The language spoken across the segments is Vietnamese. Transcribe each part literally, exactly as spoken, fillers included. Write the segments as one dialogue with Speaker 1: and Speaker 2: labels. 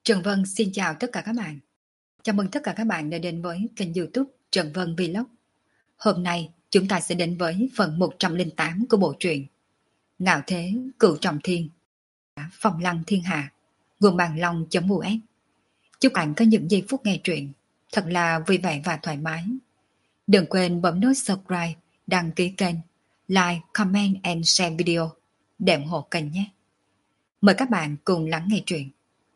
Speaker 1: Trần Vân xin chào tất cả các bạn. Chào mừng tất cả các bạn đã đến với kênh YouTube Trần Vân Vlog. Hôm nay chúng ta sẽ đến với phần một trăm lẻ tám của bộ truyện Ngạo Thế Cửu Trọng Thiên, Phong Lăng Thiên Hạ, nguồn bàn long.us. Chúc bạn có những giây phút nghe truyện thật là vui vẻ và thoải mái. Đừng quên bấm nút subscribe, đăng ký kênh, like, comment and share video để ủng hộ kênh nhé. Mời các bạn cùng lắng nghe truyện.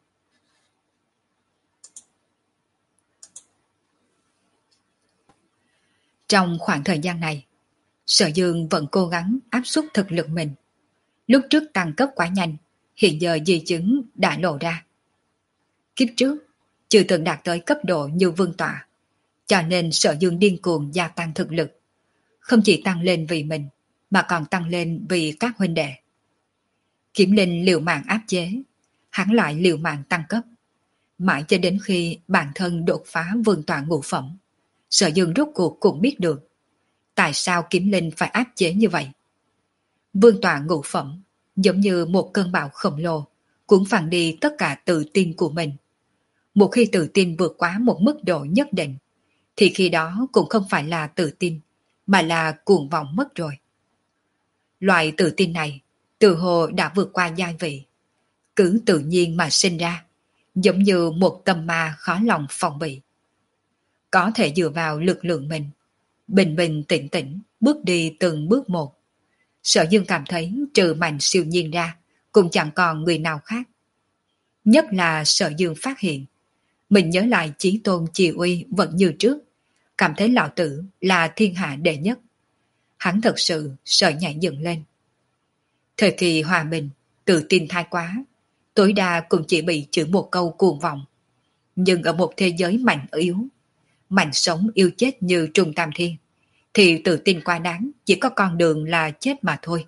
Speaker 1: Trong khoảng thời gian này, Sở Dương vẫn cố gắng áp suất thực lực mình. Lúc trước tăng cấp quá nhanh, hiện giờ di chứng đã lộ ra. Kiếp trước, chưa từng đạt tới cấp độ như vương tọa, cho nên Sở Dương điên cuồng gia tăng thực lực. Không chỉ tăng lên vì mình, mà còn tăng lên vì các huynh đệ. Kiếm Linh liều mạng áp chế, hắn lại liều mạng tăng cấp. Mãi cho đến khi bản thân đột phá vương tọa ngũ phẩm, Sở Dương rốt cuộc cũng biết được tại sao Kiếm Linh phải áp chế như vậy. Vương tọa ngũ phẩm giống như một cơn bão khổng lồ, cuốn phăng đi tất cả tự tin của mình. Một khi tự tin vượt quá một mức độ nhất định, thì khi đó cũng không phải là tự tin, mà là cuồng vọng mất rồi. Loại tự tin này từ hồ đã vượt qua giai vị, cứ tự nhiên mà sinh ra, giống như một tâm ma khó lòng phòng bị. Có thể dựa vào lực lượng mình, bình bình tĩnh tĩnh bước đi từng bước một. Sở Dương cảm thấy trừ Mạnh Siêu Nhiên ra cũng chẳng còn người nào khác. Nhất là Sở Dương phát hiện mình nhớ lại Chí Tôn Chi Uy vẫn như trước, cảm thấy lão tử là thiên hạ đệ nhất. Hắn thật sự sợ nhảy dựng lên. Thời kỳ hòa bình, tự tin thái quá, tối đa cũng chỉ bị chửi một câu cuồng vọng. Nhưng ở một thế giới mạnh yếu, mạnh sống yêu chết như Trung Tam Thiên, thì tự tin quá đáng chỉ có con đường là chết mà thôi.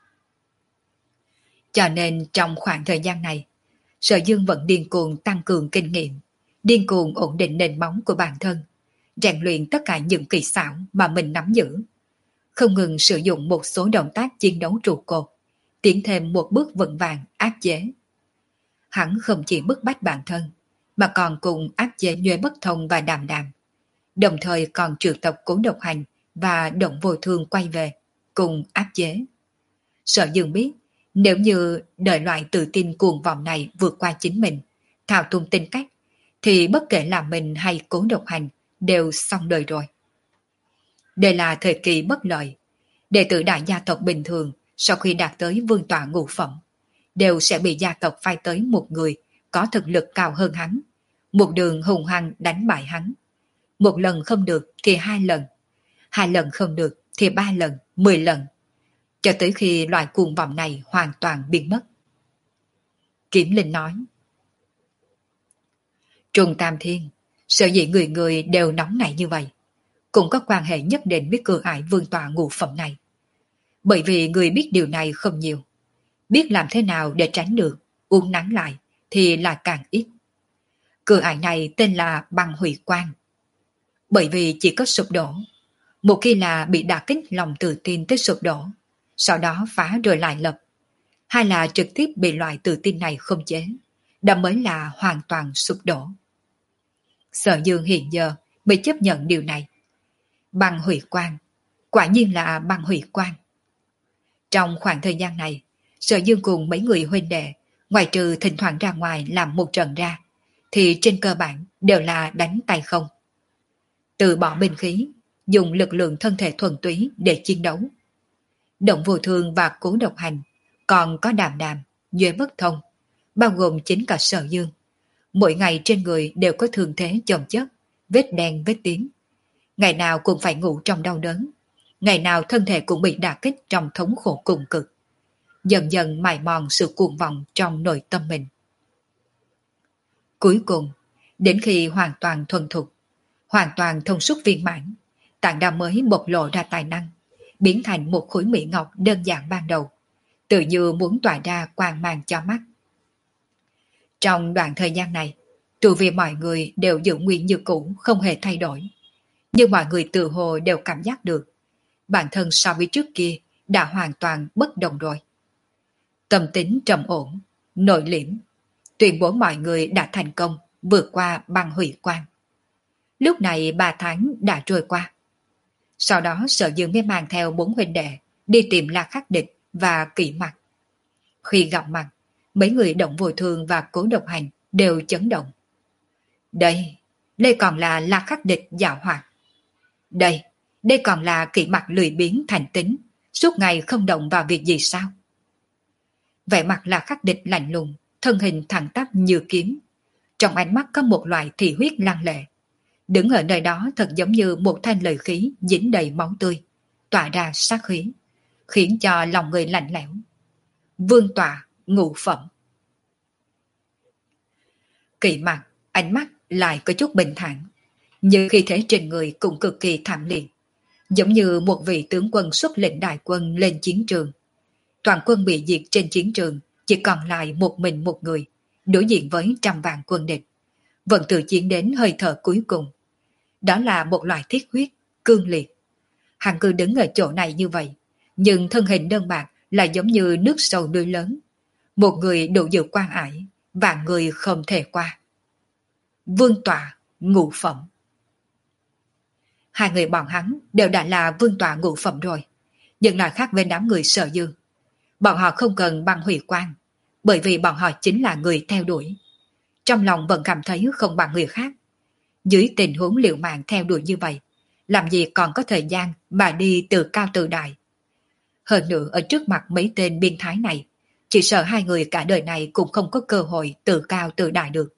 Speaker 1: Cho nên trong khoảng thời gian này, Sở Dương vẫn điên cuồng tăng cường kinh nghiệm, điên cuồng ổn định nền móng của bản thân, rèn luyện tất cả những kỹ xảo mà mình nắm giữ, không ngừng sử dụng một số động tác chiến đấu trụ cột, tiến thêm một bước vững vàng áp chế. Hắn không chỉ bức bách bản thân, mà còn cùng áp chế Nhuệ Bất Thông và Đàm Đàm, đồng thời còn triệu tập Cố Độc Hành và Động Vô Thương quay về, cùng áp chế. Sở Dương biết, nếu như đợi loại tự tin cuồng vọng này vượt qua chính mình, thao túng tính cách, thì bất kể là mình hay Cố Độc Hành đều xong đời rồi. Đây là thời kỳ bất lợi. Đệ tử đại gia tộc bình thường sau khi đạt tới vương tọa ngũ phẩm, đều sẽ bị gia tộc phái tới một người có thực lực cao hơn hắn, một đường hùng hăng đánh bại hắn. Một lần không được thì hai lần, hai lần không được thì ba lần, mười lần, cho tới khi loại cuồng vọng này hoàn toàn biến mất. Kiếm Linh nói, Trung Tam Thiên, sở dĩ người người đều nóng nảy như vậy, cũng có quan hệ nhất định với cửa ải vương tọa ngũ phẩm này. Bởi vì người biết điều này không nhiều, biết làm thế nào để tránh được, uốn nắn lại thì là càng ít. Cửa ải này tên là băng hủy quan. Bởi vì chỉ có sụp đổ, một khi là bị đả kích lòng tự tin tới sụp đổ, sau đó phá rồi lại lập, hay là trực tiếp bị loại tự tin này khống chế, đó mới là hoàn toàn sụp đổ. Sở Dương hiện giờ mới chấp nhận điều này. Băng hủy quan, quả nhiên là băng hủy quan. Trong khoảng thời gian này, Sở Dương cùng mấy người huynh đệ, ngoài trừ thỉnh thoảng ra ngoài làm một trận ra, thì trên cơ bản đều là đánh tay không. Từ bỏ binh khí, dùng lực lượng thân thể thuần túy để chiến đấu. Động Vô Thương và Cố Độc Hành, còn có Đàm Đàm, Nhuệ Bất Thông, bao gồm chính cả Sở Dương. Mỗi ngày trên người đều có thương thế chồng chất, vết đen vết tím. Ngày nào cũng phải ngủ trong đau đớn, ngày nào thân thể cũng bị đả kích trong thống khổ cùng cực, dần dần mài mòn sự cuồng vọng trong nội tâm mình. Cuối cùng, đến khi hoàn toàn thuần thục, hoàn toàn thông suốt viên mãn, Tạng Đao mới bộc lộ ra tài năng, biến thành một khối mỹ ngọc đơn giản ban đầu, tự như muốn tỏa ra quang mang cho mắt. Trong đoạn thời gian này, tu vi mọi người đều giữ nguyên như cũ, không hề thay đổi. Nhưng mọi người tự hồ đều cảm giác được, bản thân so với trước kia đã hoàn toàn bất đồng rồi. Tâm tính trầm ổn, nội liễm, tuyên bố mọi người đã thành công vượt qua băng hủy quan. Lúc này ba tháng đã trôi qua. Sau đó Sở Dương mới mang theo bốn huynh đệ đi tìm La Khắc Địch và Kỷ Mặc. Khi gặp mặt, mấy người Động Vô Thương và Cố Độc Hành đều chấn động. Đây, đây còn là La Khắc Địch giàu hoạt. Đây, đây còn là Kỷ Mặc lười biếng thành tính, suốt ngày không động vào việc gì sao? Vẻ mặt La Khắc Địch lạnh lùng, thân hình thẳng tắp như kiếm. Trong ánh mắt có một loại thị huyết lăng lệ. Đứng ở nơi đó thật giống như một thanh lợi khí dính đầy máu tươi, tỏa ra sát khí, khiến cho lòng người lạnh lẽo. Vương tọa, ngũ phẩm. Kỷ Mặc, ánh mắt lại có chút bình thản, nhưng khi thế trên người cũng cực kỳ thảm liệt, giống như một vị tướng quân xuất lệnh đại quân lên chiến trường. Toàn quân bị diệt trên chiến trường, chỉ còn lại một mình một người, đối diện với trăm vạn quân địch, vẫn tự chiến đến hơi thở cuối cùng. Đó là một loại thiết huyết, cương liệt. Hắn cứ đứng ở chỗ này như vậy, nhưng thân hình đơn bạc lại giống như nước sâu núi lớn. Một người đủ dự quan ải, và người không thể qua. Vương tọa, ngũ phẩm. Hai người bọn hắn đều đã là vương tọa ngũ phẩm rồi, nhưng lại khác với đám người Sở Dương. Bọn họ không cần băng hủy quan, bởi vì bọn họ chính là người theo đuổi. Trong lòng vẫn cảm thấy không bằng người khác. Dưới tình huống liều mạng theo đuổi như vậy, làm gì còn có thời gian mà đi từ cao từ đại. Hơn nữa ở trước mặt mấy tên biên thái này, chỉ sợ hai người cả đời này cũng không có cơ hội từ cao từ đại được.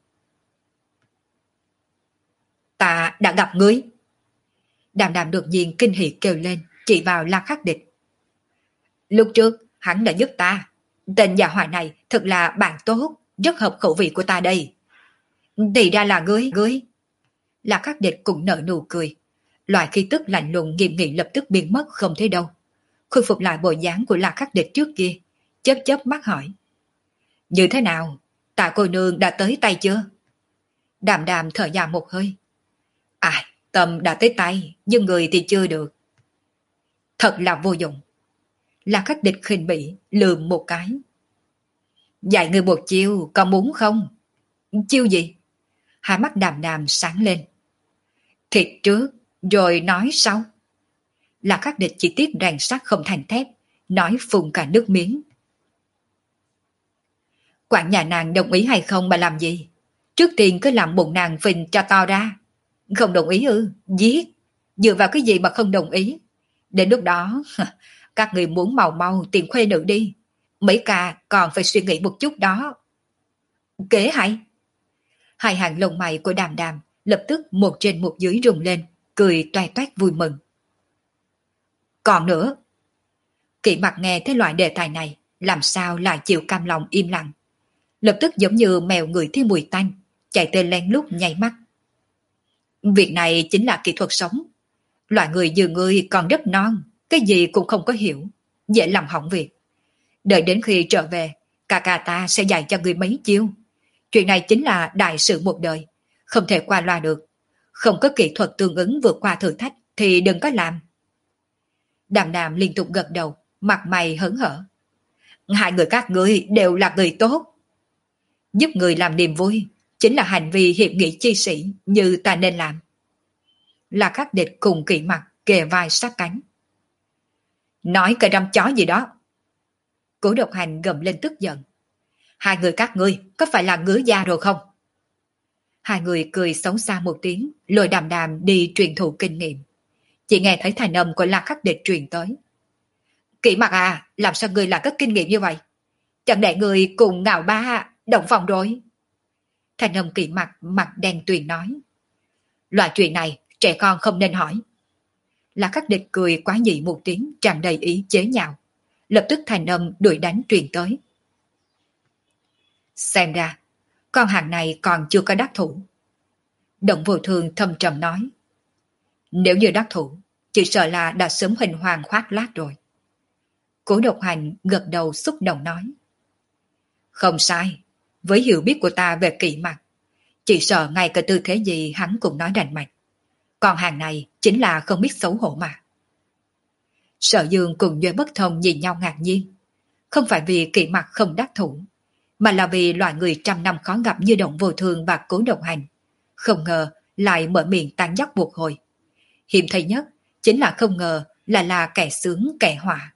Speaker 1: Ta đã gặp ngươi. Đàm Đàm đột nhiên kinh hỉ kêu lên, chỉ vào La Khắc Địch. Lúc trước hắn đã giúp ta, tên già hỏa này thật là bạn tốt, rất hợp khẩu vị của ta đây. Thì ra là ngươi, ngươi. La Khắc Địch cũng nở nụ cười. Loại khí tức lạnh lùng nghiêm nghị lập tức biến mất không thấy đâu. Khôi phục lại bộ dáng của La Khắc Địch trước kia, chớp chớp mắt hỏi. Như thế nào? Tạ cô nương đã tới tay chưa? Đàm Đàm thở dài một hơi. À, tâm đã tới tay, nhưng người thì chưa được. Thật là vô dụng. La Khắc Địch khinh bỉ, lườm một cái. Dạy người một chiêu, có muốn không? Chiêu gì? Hai mắt Đàm Đàm sáng lên. Thịt trước, rồi nói sau. La Khắc Địch chỉ tiếc rèn sắt không thành thép, nói phun cả nước miếng. Quản nhà nàng đồng ý hay không mà làm gì? Trước tiên cứ làm bụng nàng phình cho to ra. Không đồng ý ư? Giết. Dựa vào cái gì mà không đồng ý? Đến lúc đó, các người muốn mau mau tìm khuê nữ đi. Mấy ca còn phải suy nghĩ một chút đó. Kế hay. Hai hàng lông mày của Đàm Đàm lập tức một trên một dưới rung lên, cười toét toét vui mừng. Còn nữa. Kỷ Mặc nghe thấy loại đề tài này, làm sao lại chịu cam lòng im lặng. Lập tức giống như mèo người thấy mùi tanh, chạy tới lén lút nháy mắt. Việc này chính là kỹ thuật sống. Loại người như ngươi còn rất non, cái gì cũng không có hiểu, dễ làm hỏng việc. Đợi đến khi trở về, ca ca ta sẽ dạy cho ngươi mấy chiêu. Chuyện này chính là đại sự một đời, không thể qua loa được. Không có kỹ thuật tương ứng vượt qua thử thách thì đừng có làm. Đàm Đàm liên tục gật đầu, mặt mày hớn hở. Hai người các ngươi đều là người tốt. Giúp người làm niềm vui chính là hành vi hiệp nghị chi sĩ như ta nên làm. La Khắc Địch cùng Kỷ Mặc kề vai sát cánh. Nói cái răm chó gì đó. Cố Độc Hành gầm lên tức giận. Hai người các ngươi có phải là ngứa da rồi không? Hai người cười xấu xa một tiếng, lôi Đàm Đàm đi truyền thụ kinh nghiệm. Chỉ nghe thấy thành âm của La Khắc Địch truyền tới. Kỷ Mặc à, làm sao ngươi lại có kinh nghiệm như vậy? Chẳng lẽ ngươi cùng Ngạo Ba động phòng rồi? Thành âm Kỷ Mặc mặt đen tuyền nói. Loại chuyện này trẻ con không nên hỏi. La Khắc Địch cười quá nhị một tiếng, tràn đầy ý chế nhạo. Lập tức thành âm đuổi đánh truyền tới. Xem ra, con hàng này còn chưa có đắc thủ. Động Vô Thương thâm trầm nói. Nếu như đắc thủ, chỉ sợ là đã sớm hình hoàng khoác lác rồi. Cố Độc Hành gật đầu xúc động nói. Không sai, với hiểu biết của ta về Kỷ Mặc, chỉ sợ ngay cả tư thế gì hắn cũng nói rành mạch. Còn hàng này chính là không biết xấu hổ mà. Sở Dương cùng Duy Bất Thông nhìn nhau ngạc nhiên. Không phải vì Kỷ Mặc không đắc thủ, mà là vì loại người trăm năm khó gặp như Động Vô Thường và Cố Độc Hành. Không ngờ lại mở miệng tán dóc một hồi. Hiểm thấy nhất chính là không ngờ là là kẻ sướng kẻ họa.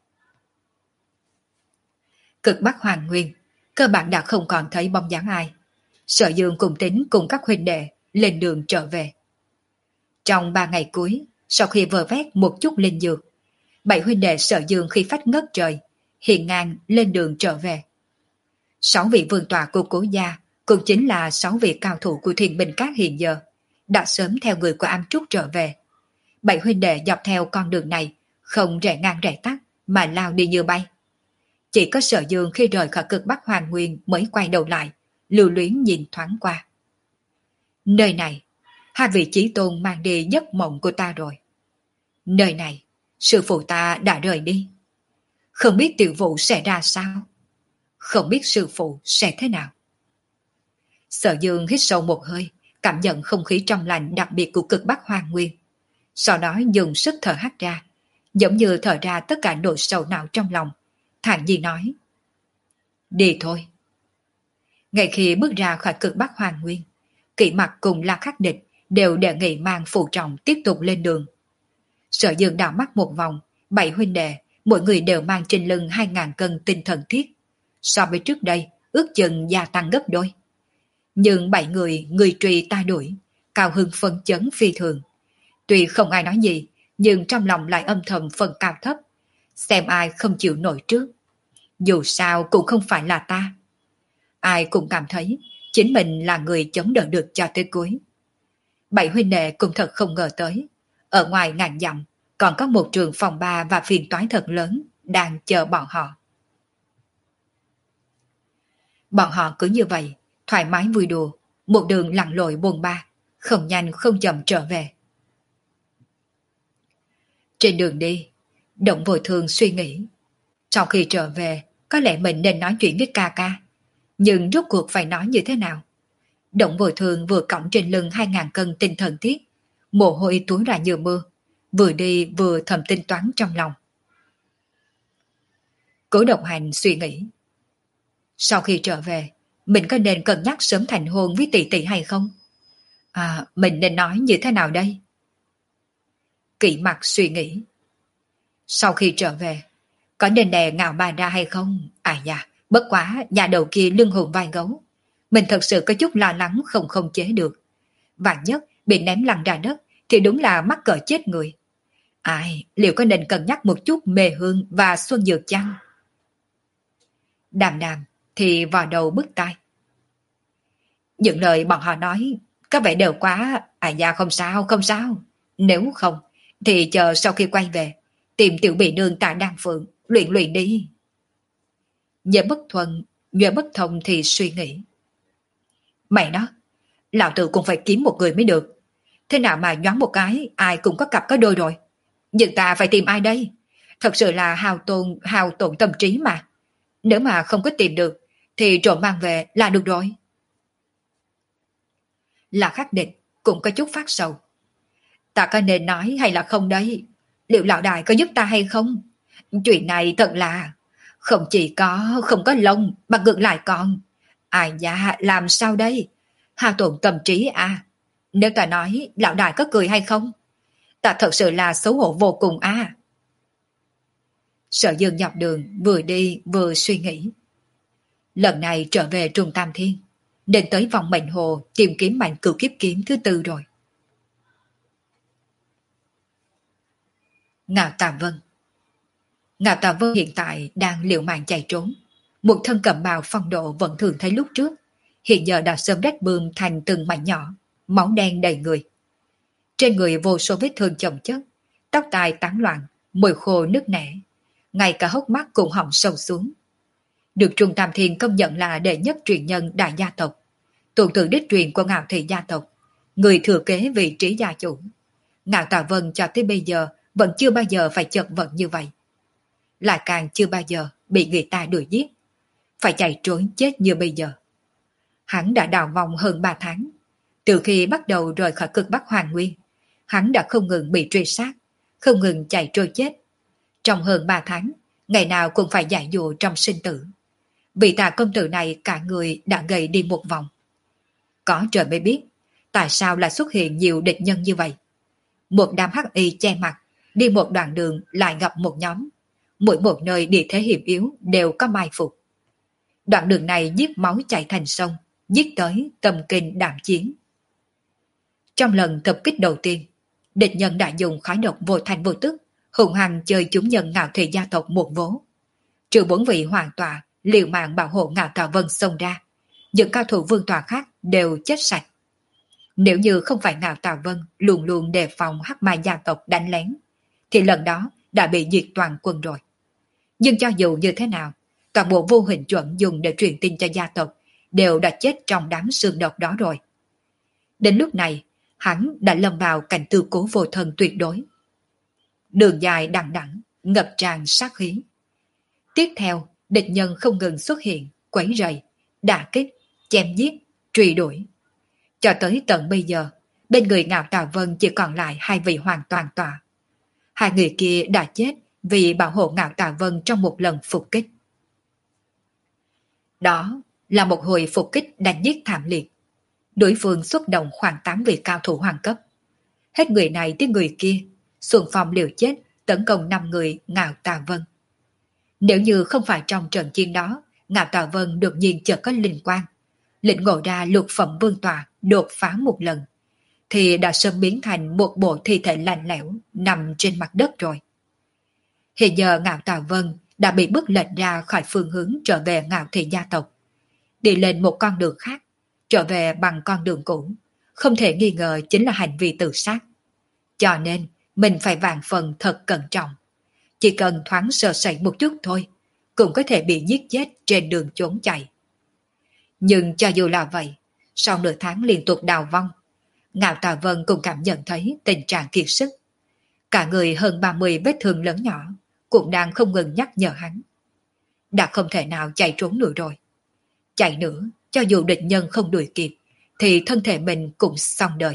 Speaker 1: Cực Bắc Hoàng Nguyên, cơ bản đã không còn thấy bóng dáng ai. Sở Dương cùng Tính cùng các huynh đệ lên đường trở về. Trong ba ngày cuối, sau khi vơ vét một chút linh dược, bảy huynh đệ Sở Dương khi phách ngất trời, hiền ngang lên đường trở về. Sáu vị vương tọa của Cố gia cũng chính là sáu vị cao thủ của Thiên Bình Các hiện giờ, đã sớm theo người của Am Trúc trở về. Bảy huynh đệ dọc theo con đường này, không rẽ ngang rẽ tắt mà lao đi như bay. Chỉ có Sở Dương khi rời khỏi Cực Bắc Hoàng Nguyên mới quay đầu lại, lưu luyến nhìn thoáng qua. Nơi này, hai vị chí tôn mang đi giấc mộng của ta rồi. Nơi này, sư phụ ta đã rời đi. Không biết tiểu vụ sẽ ra sao? Không biết sư phụ sẽ thế nào? Sở Dương hít sâu một hơi, cảm nhận không khí trong lành đặc biệt của Cực Bắc Hoàng Nguyên. Sau đó dùng sức thở hắt ra, giống như thở ra tất cả nỗi sầu não trong lòng. Thản nhiên nói: đi thôi. Ngay khi bước ra khỏi Cực Bắc Hoàng Nguyên, Kỷ Mặc cùng La Khắc Địch đều đề nghị mang phụ trọng tiếp tục lên đường. Sở Dương đảo mắt một vòng, bảy huynh đệ, mỗi người đều mang trên lưng hai ngàn cân tinh thần thiết. So với trước đây, ước chừng gia tăng gấp đôi. Nhưng bảy người, người truy ta đuổi, cao hưng phấn chấn phi thường. Tuy không ai nói gì, nhưng trong lòng lại âm thầm phần cao thấp, xem ai không chịu nổi trước. Dù sao cũng không phải là ta. Ai cũng cảm thấy chính mình là người chống đỡ được cho tới cuối. Bảy huynh đệ cũng thật không ngờ tới, ở ngoài ngàn dặm còn có một trường phòng ba và phiền toái thật lớn đang chờ bọn họ. Bọn họ cứ như vậy, thoải mái vui đùa, một đường lặn lội buồn ba, không nhanh không chậm trở về. Trên đường đi, Động Vô Thường suy nghĩ, sau khi trở về, có lẽ mình nên nói chuyện với ca ca, nhưng rốt cuộc phải nói như thế nào? Động Vô Thường vừa cõng trên lưng hai ngàn cân tinh thần thiết, mồ hôi túa ra như mưa, vừa đi vừa thầm tính toán trong lòng. Cố Độc Hành suy nghĩ, sau khi trở về, mình có nên cân nhắc sớm thành hôn với tỷ tỷ hay không? À, mình nên nói như thế nào đây? Kỷ Mặc suy nghĩ, sau khi trở về, có nên đè ngạo bà ra hay không? À dạ, bất quá nhà đầu kia lưng hùn vai gấu. Mình thật sự có chút lo lắng không không chế được. Vạn nhất bị ném lăn ra đất thì đúng là mắc cỡ chết người. Ai, liệu có nên cân nhắc một chút Mê Hương và Xuân Dược chăng? Đàm đàm thì vào đầu bứt tai. Những lời bọn họ nói có vẻ đều quá. À dạ không sao, không sao. Nếu không thì chờ sau khi quay về tìm tiểu bị nương tại Đan Phượng luyện luyện đi. Nhớ bất thuần, nhớ bất thông thì suy nghĩ, mày nó, lão tử cũng phải kiếm một người mới được. Thế nào mà nhoáng một cái ai cũng có cặp có đôi rồi. Nhưng ta phải tìm ai đây? Thật sự là hao tổn hao tổn tâm trí mà. Nếu mà không có tìm được thì trộm mang về là được rồi. Là Khắc Địch cũng có chút phát sầu. Ta có nên nói hay là không đấy? Liệu lão đại có giúp ta hay không? Chuyện này thật là không chỉ có không có lông mà ngược lại còn. Ai dạ làm sao đây? Hao tổn tâm trí à? Nếu ta nói lão đại có cười hay không? Ta thật sự là xấu hổ vô cùng à. Sở Dương dọc đường vừa đi vừa suy nghĩ. Lần này trở về Trung Tam Thiên, đến tới vòng mệnh hồ tìm kiếm mạnh cửu kiếp kiếm thứ tư rồi. Ngạo Tà Vân. Ngạo Tà Vân hiện tại đang liều mạng chạy trốn. Một thân cẩm bào phong độ vẫn thường thấy lúc trước, hiện giờ đã sớm rách bươm thành từng mảnh nhỏ, máu đen đầy người. Trên người vô số vết thương chồng chất, tóc tai tán loạn, môi khô nứt nẻ, ngay cả hốc mắt cũng họng sâu xuống. Được Trung Tam Thiên công nhận là đệ nhất truyền nhân đại gia tộc, tuần tự đích truyền của Ngạo Thị gia tộc, người thừa kế vị trí gia chủ. Ngạo Tà Vân cho tới bây giờ vẫn chưa bao giờ phải chật vật như vậy. Lại càng chưa bao giờ bị người ta đuổi giết, phải chạy trốn chết như bây giờ. Hắn đã đào vòng hơn ba tháng. Từ khi bắt đầu rời khỏi Cực Bắc Hoàng Nguyên, hắn đã không ngừng bị truy sát, không ngừng chạy trôi chết. Trong hơn ba tháng, ngày nào cũng phải giải dụ trong sinh tử. Vị Tạ công tử này cả người đã gầy đi một vòng. Có trời mới biết, tại sao lại xuất hiện nhiều địch nhân như vậy. Một đám hắc y che mặt, đi một đoạn đường lại gặp một nhóm. Mỗi một nơi địa thế hiểm yếu đều có mai phục. Đoạn đường này giết máu chảy thành sông, giết tới tâm kinh đảm chiến. Trong lần tập kích đầu tiên, địch nhân đã dùng khói độc vô thành vô tức, hùng hăng chơi chúng nhân Ngạo Thị gia tộc một vố. Trừ bốn vị hoàng tọa liều mạng bảo hộ Ngạo Tà Vân xông ra, những cao thủ vương tọa khác đều chết sạch. Nếu như không phải Ngạo Tà Vân luôn luôn đề phòng hắc mai gia tộc đánh lén, thì lần đó đã bị diệt toàn quân rồi. Nhưng cho dù như thế nào, toàn bộ vô hình chuẩn dùng để truyền tin cho gia tộc đều đã chết trong đám xương độc đó rồi. Đến lúc này, hắn đã lâm vào cảnh tư cố vô thân tuyệt đối. Đường dài đằng đẵng, ngập tràn sát khí. Tiếp theo, địch nhân không ngừng xuất hiện, quấy rầy, đả kích, chém giết, truy đuổi. Cho tới tận bây giờ, bên người Ngạo Tà Vân chỉ còn lại hai vị hoàn toàn tọa. Hai người kia đã chết vì bảo hộ Ngạo Tà Vân trong một lần phục kích. Đó là một hồi phục kích đánh giết thảm liệt. Đối phương xuất động khoảng tám vị cao thủ hoàng cấp. Hết người này tới người kia, xuồng phong liều chết tấn công năm người Ngạo Tà Vân. Nếu như không phải trong trận chiến đó, Ngạo Tà Vân đột nhiên chợt có linh quang, lĩnh ngộ ra lục phẩm vương tọa đột phá một lần, thì đã sớm biến thành một bộ thi thể lạnh lẽo nằm trên mặt đất rồi. Hiện giờ Ngạo Tà Vân đã bị bức lệch ra khỏi phương hướng trở về Ngạo Thị gia tộc, đi lên một con đường khác, trở về bằng con đường cũ, không thể nghi ngờ chính là hành vi tự sát. Cho nên mình phải vạn phần thật cẩn trọng. Chỉ cần thoáng sơ sẩy một chút thôi, cũng có thể bị giết chết trên đường trốn chạy. Nhưng cho dù là vậy, sau nửa tháng liên tục đào vong, Ngạo Tà Vân cũng cảm nhận thấy tình trạng kiệt sức. Cả người hơn ba mươi vết thương lớn nhỏ cũng đang không ngừng nhắc nhở hắn. Đã không thể nào chạy trốn nữa rồi. Chạy nữa, cho dù địch nhân không đuổi kịp, thì thân thể mình cũng xong đời.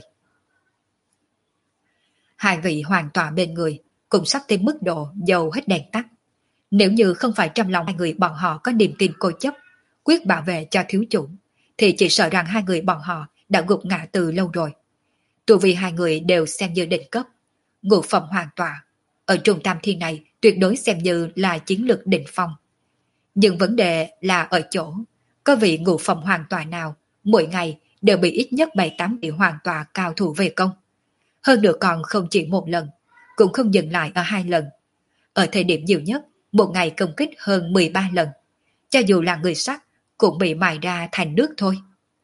Speaker 1: Hai vị hoàn tọa bên người cũng sắp tới mức độ dầu hết đèn tắt. Nếu như không phải trong lòng hai người bọn họ có niềm tin cố chấp, quyết bảo vệ cho thiếu chủ, thì chỉ sợ rằng hai người bọn họ đã gục ngã từ lâu rồi. Tu vì hai người đều xem như đỉnh cấp, ngũ phẩm hoàn tọa. Ở trung tam thiên này tuyệt đối xem như là chiến lược đỉnh phong. Nhưng vấn đề là ở chỗ, có vị ngũ phẩm hoàn tọa nào mỗi ngày đều bị ít nhất bảy tám vị hoàn tọa cao thủ về công. Hơn nữa còn không chỉ một lần, cũng không dừng lại ở hai lần. Ở thời điểm nhiều nhất, một ngày công kích hơn mười ba lần. Cho dù là người sắt, cũng bị mài ra thành nước thôi.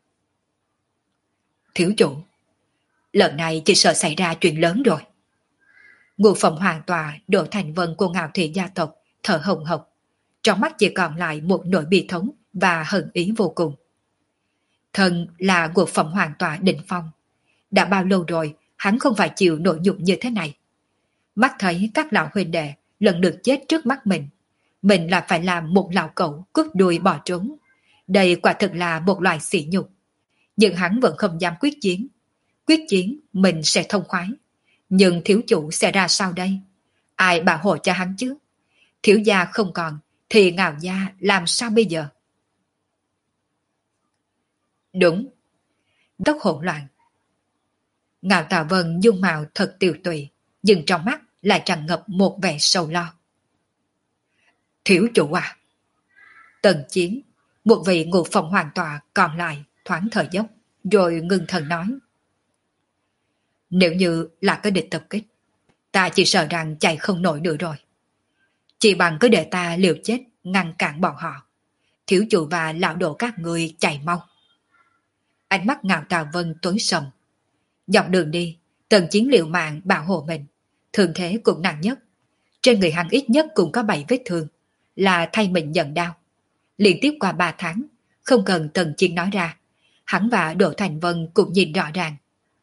Speaker 1: Thiếu chủ, lần này chỉ sợ xảy ra chuyện lớn rồi. Ngũ phẩm hoàng tòa Đỗ Thành Vân của Ngạo Thị gia tộc thở hồng hộc, trong mắt chỉ còn lại một nỗi bi thống và hận ý vô cùng. Thần là ngũ phẩm hoàng tòa đỉnh phong. Đã bao lâu rồi hắn không phải chịu nỗi nhục như thế này. Mắt thấy các lão huynh đệ lần lượt chết trước mắt mình, mình là phải làm một lão cẩu cướp đuôi bỏ trốn. Đây quả thực là một loại sỉ nhục. Nhưng hắn vẫn không dám quyết chiến. Quyết chiến mình sẽ thông khoái. Nhưng thiếu chủ sẽ ra sao đây? Ai bảo hộ cho hắn chứ? Thiếu gia không còn thì Ngạo gia làm sao bây giờ? Đúng. Tóc hỗn loạn. Ngạo Tà Vân dung mạo thật tiều tụy, nhưng trong mắt lại tràn ngập một vẻ sầu lo. Thiếu chủ à? Tần Chiến, một vị ngũ phẩm hoàng tọa còn lại thoáng thở dốc, rồi ngưng thần nói. Nếu như là cái địch tập kích, ta chỉ sợ rằng chạy không nổi nữa rồi. Chỉ bằng cứ để ta liều chết ngăn cản bọn họ. Thiếu chủ và lão đồ các người chạy mau. Ánh mắt Ngạo Tà Vân tối sầm. Dọc đường đi, Tần Chiến liều mạng bảo hộ mình. Thương thế cũng nặng nhất. Trên người hắn ít nhất cũng có bảy vết thương, là thay mình nhận đau. Liên tiếp qua ba tháng, không cần Tần Chiến nói ra, hắn và Đỗ Thành Vân cũng nhìn rõ ràng.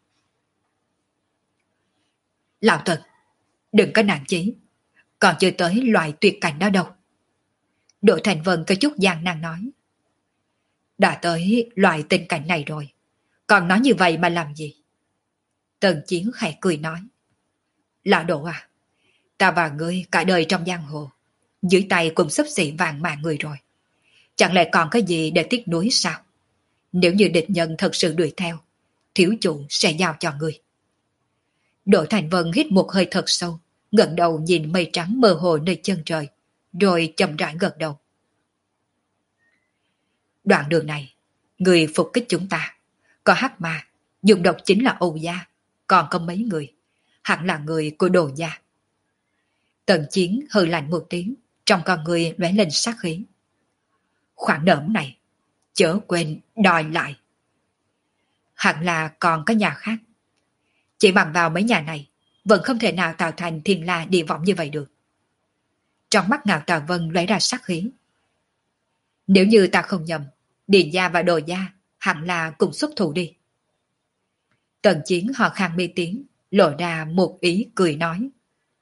Speaker 1: Lão Tần, đừng có nản chí, còn chưa tới loại tuyệt cảnh đó đâu. Đỗ Thành Vân có chút gian nan nói. Đã tới loại tình cảnh này rồi, còn nói như vậy mà làm gì? Tần Chiến khẽ cười nói. Lão Đỗ à, ta và ngươi cả đời trong giang hồ, dưới tay cũng xấp xỉ vàng mạng người rồi. Chẳng lẽ còn cái gì để tiếc nuối sao? Nếu như địch nhân thật sự đuổi theo, thiếu chủ sẽ giao cho người. Đỗ Thành Vân hít một hơi thật sâu, ngẩng đầu nhìn mây trắng mơ hồ nơi chân trời, rồi chậm rãi gật đầu. Đoạn đường này, người phục kích chúng ta, có hắc ma, dùng độc chính là Âu gia, còn có mấy người, hẳn là người của Đồ gia. Tần Chiến hừ lạnh một tiếng, trong con người lóe lên sát khí. Khoản nợ này, chớ quên đòi lại. Hẳn là còn có nhà khác. Chỉ bằng vào mấy nhà này, vẫn không thể nào tạo thành thiên la địa võng như vậy được. Trong mắt Ngạo Tà Vân lóe ra sát khí. Nếu như ta không nhầm, Điền gia và Đồ gia hẳn là cùng xuất thủ đi. Tần Chiến họ khan mi tiếng, lộ ra một ý cười nói.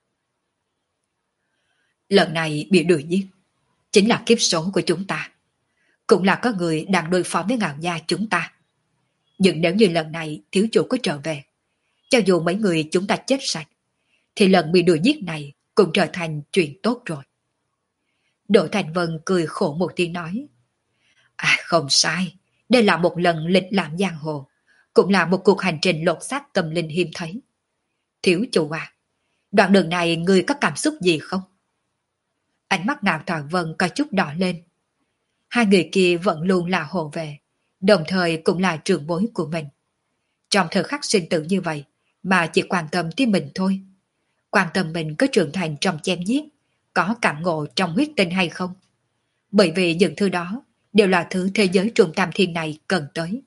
Speaker 1: Lần này bị đuổi giết, chính là kiếp số của chúng ta. Cũng là có người đang đối phó với Ngạo gia chúng ta. Nhưng nếu như lần này thiếu chủ có trở về, cho dù mấy người chúng ta chết sạch, thì lần bị đuổi giết này cũng trở thành chuyện tốt rồi. Đỗ Thành Vân cười khổ một tiếng nói. À không sai, đây là một lần lịch lãm giang hồ, cũng là một cuộc hành trình lột xác tâm linh hiếm thấy. Thiếu chủ à, đoạn đường này người có cảm xúc gì không? Ánh mắt Ngạo Tà Vân có chút đỏ lên. Hai người kia vẫn luôn là hộ vệ, đồng thời cũng là trưởng bối của mình. Trong thời khắc sinh tử như vậy mà chỉ quan tâm tới mình thôi. Quan tâm mình có trưởng thành trong chém giết, có cảm ngộ trong huyết tinh hay không. Bởi vì những thứ đó đều là thứ thế giới trùng tam thiên này cần tới.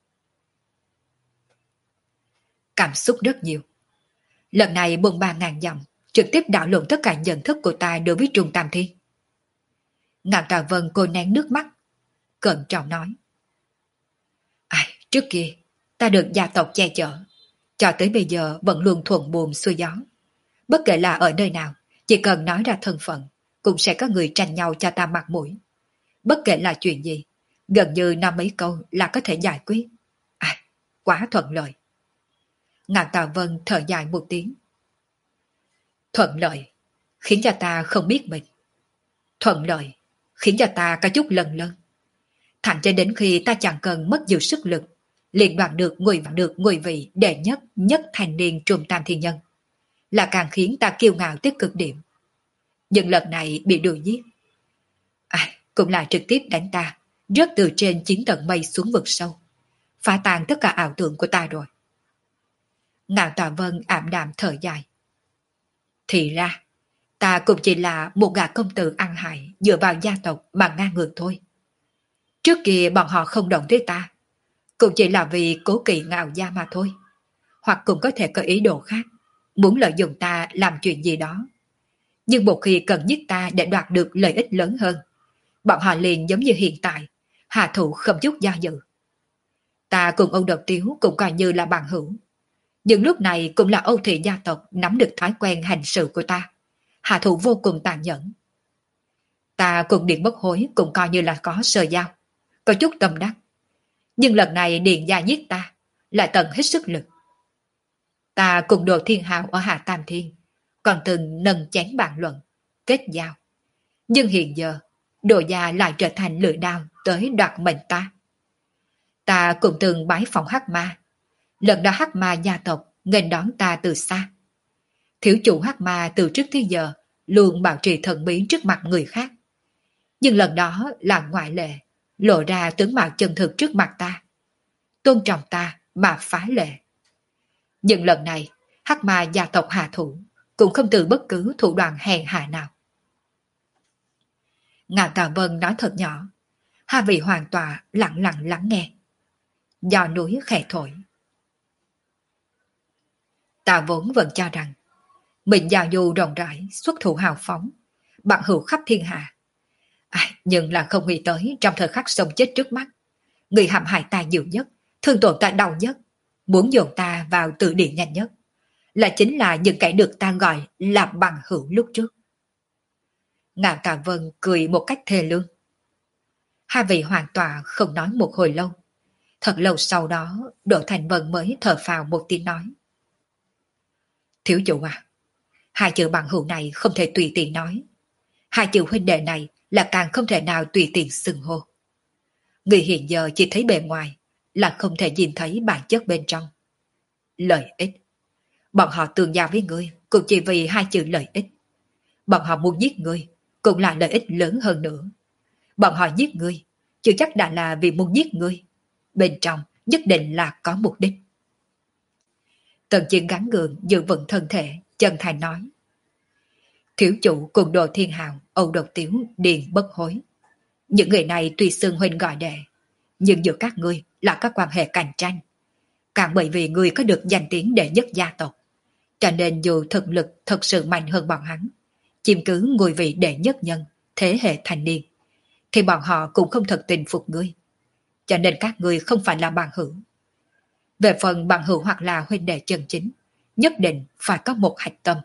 Speaker 1: Cảm xúc rất nhiều. Lần này buông ba ngàn dặm, trực tiếp đảo lộn tất cả nhận thức của ta đối với trùng tam thiên. Ngạo Tà Vân cô nén nước mắt, cẩn trọng nói. Ai, trước kia, ta được gia tộc che chở, cho tới bây giờ vẫn luôn thuận buồm xuôi gió. Bất kể là ở nơi nào, chỉ cần nói ra thân phận, cũng sẽ có người tranh nhau cho ta mặt mũi. Bất kể là chuyện gì, gần như năm mấy câu là có thể giải quyết. À, quá thuận lợi. Ngạo Tà Vân thở dài một tiếng. Thuận lợi, khiến cho ta không biết mình. Thuận lợi, khiến cho ta có chút lần lân. Thẳng cho đến khi ta chẳng cần mất nhiều sức lực, liền đoạt được ngôi vạn được ngôi vị đệ nhất nhất thành niên trùm tam thiên nhân, là càng khiến ta kiêu ngạo tới cực điểm. Nhưng lần này bị đuổi giết, à, cũng là trực tiếp đánh ta, rớt từ trên chín tầng mây xuống vực sâu, phá tan tất cả ảo tưởng của ta rồi. Ngạo Tà Vân ảm đạm thở dài. Thì ra, ta cũng chỉ là một gã công tử ăn hại dựa vào gia tộc mà ngang ngược thôi. Trước kia bọn họ không đồng tới ta, cũng chỉ là vì cố kỵ Ngạo gia mà thôi. Hoặc cũng có thể có ý đồ khác, muốn lợi dụng ta làm chuyện gì đó. Nhưng một khi cần giết ta để đoạt được lợi ích lớn hơn, bọn họ liền giống như hiện tại, hạ thủ không chút do dự. Ta cùng Âu Độc Tiếu cũng coi như là bằng hữu. Nhưng lúc này cũng là Âu thị gia tộc nắm được thói quen hành sự của ta, hạ thủ vô cùng tàn nhẫn. Ta cùng Điện Bất Hối cũng coi như là có sơ giao, có chút tâm đắc. Nhưng lần này Điện gia giết ta, lại tận hết sức lực. Ta cùng Đồ Thiên Hào ở Hạ Tam Thiên, còn từng nâng chén bàn luận, kết giao. Nhưng hiện giờ, Đồ gia lại trở thành lưỡi đao tới đoạt mệnh ta. Ta cũng từng bái phòng Hắc Ma. Lần đó Hắc Ma gia tộc nghênh đón ta từ xa. Thiếu chủ Hắc Ma từ trước tới giờ luôn bảo trì thần bí trước mặt người khác. Nhưng lần đó là ngoại lệ, lộ ra tướng mạo chân thực trước mặt ta. Tôn trọng ta mà phá lệ. Nhưng lần này, Hắc Ma gia tộc hạ thủ cũng không từ bất cứ thủ đoạn hèn hạ nào. Ngạo Tà Vân nói thật nhỏ, hai vị hoàng tọa lặng lặng lắng nghe. Do núi khẽ thổi. Ta vốn vẫn cho rằng mình giao du rộng rãi, xuất thủ hào phóng, bạn hữu khắp thiên hạ. À, nhưng là không nghĩ tới trong thời khắc sống chết trước mắt, người hãm hại ta nhiều nhất, thương tổn ta đau nhất, muốn dồn ta vào tử địa nhanh nhất, là chính là những kẻ được ta gọi là bằng hữu lúc trước. Ngạo Tà Vân cười một cách thê lương. Hai vị hoàng tọa không nói một hồi lâu. Thật lâu sau đó, Đỗ Thành Vân mới thở phào một tiếng nói. Thiếu chủ à, hai chữ bằng hữu này không thể tùy tiện nói. Hai chữ huynh đệ này là càng không thể nào tùy tiện xưng hô. Người hiện giờ chỉ thấy bề ngoài, là không thể nhìn thấy bản chất bên trong. Lợi ích. Bọn họ tương giao với ngươi cũng chỉ vì hai chữ lợi ích. Bọn họ muốn giết ngươi cũng là lợi ích lớn hơn nữa. Bọn họ giết ngươi chưa chắc đã là vì muốn giết ngươi. Bên trong nhất định là có mục đích. Tần Chiến gắng gượng giữ vững thân thể, chân thành nói. Thiếu chủ cùng Đồ Thiên Hào, Âu Độc Tiếu, Điền Bất Hối. Những người này tuy xưng huynh gọi đệ, nhưng giữa các ngươi là các quan hệ cạnh tranh. Càng bởi vì ngươi có được danh tiếng đệ nhất gia tộc, cho nên dù thực lực thật sự mạnh hơn bọn hắn, chiếm cứ ngôi vị đệ nhất nhân, thế hệ thanh niên, thì bọn họ cũng không thật tình phục ngươi. Cho nên các ngươi không phải là bằng hữu. Về phần bằng hữu hoặc là huynh đệ chân chính, nhất định phải có một hạch tâm.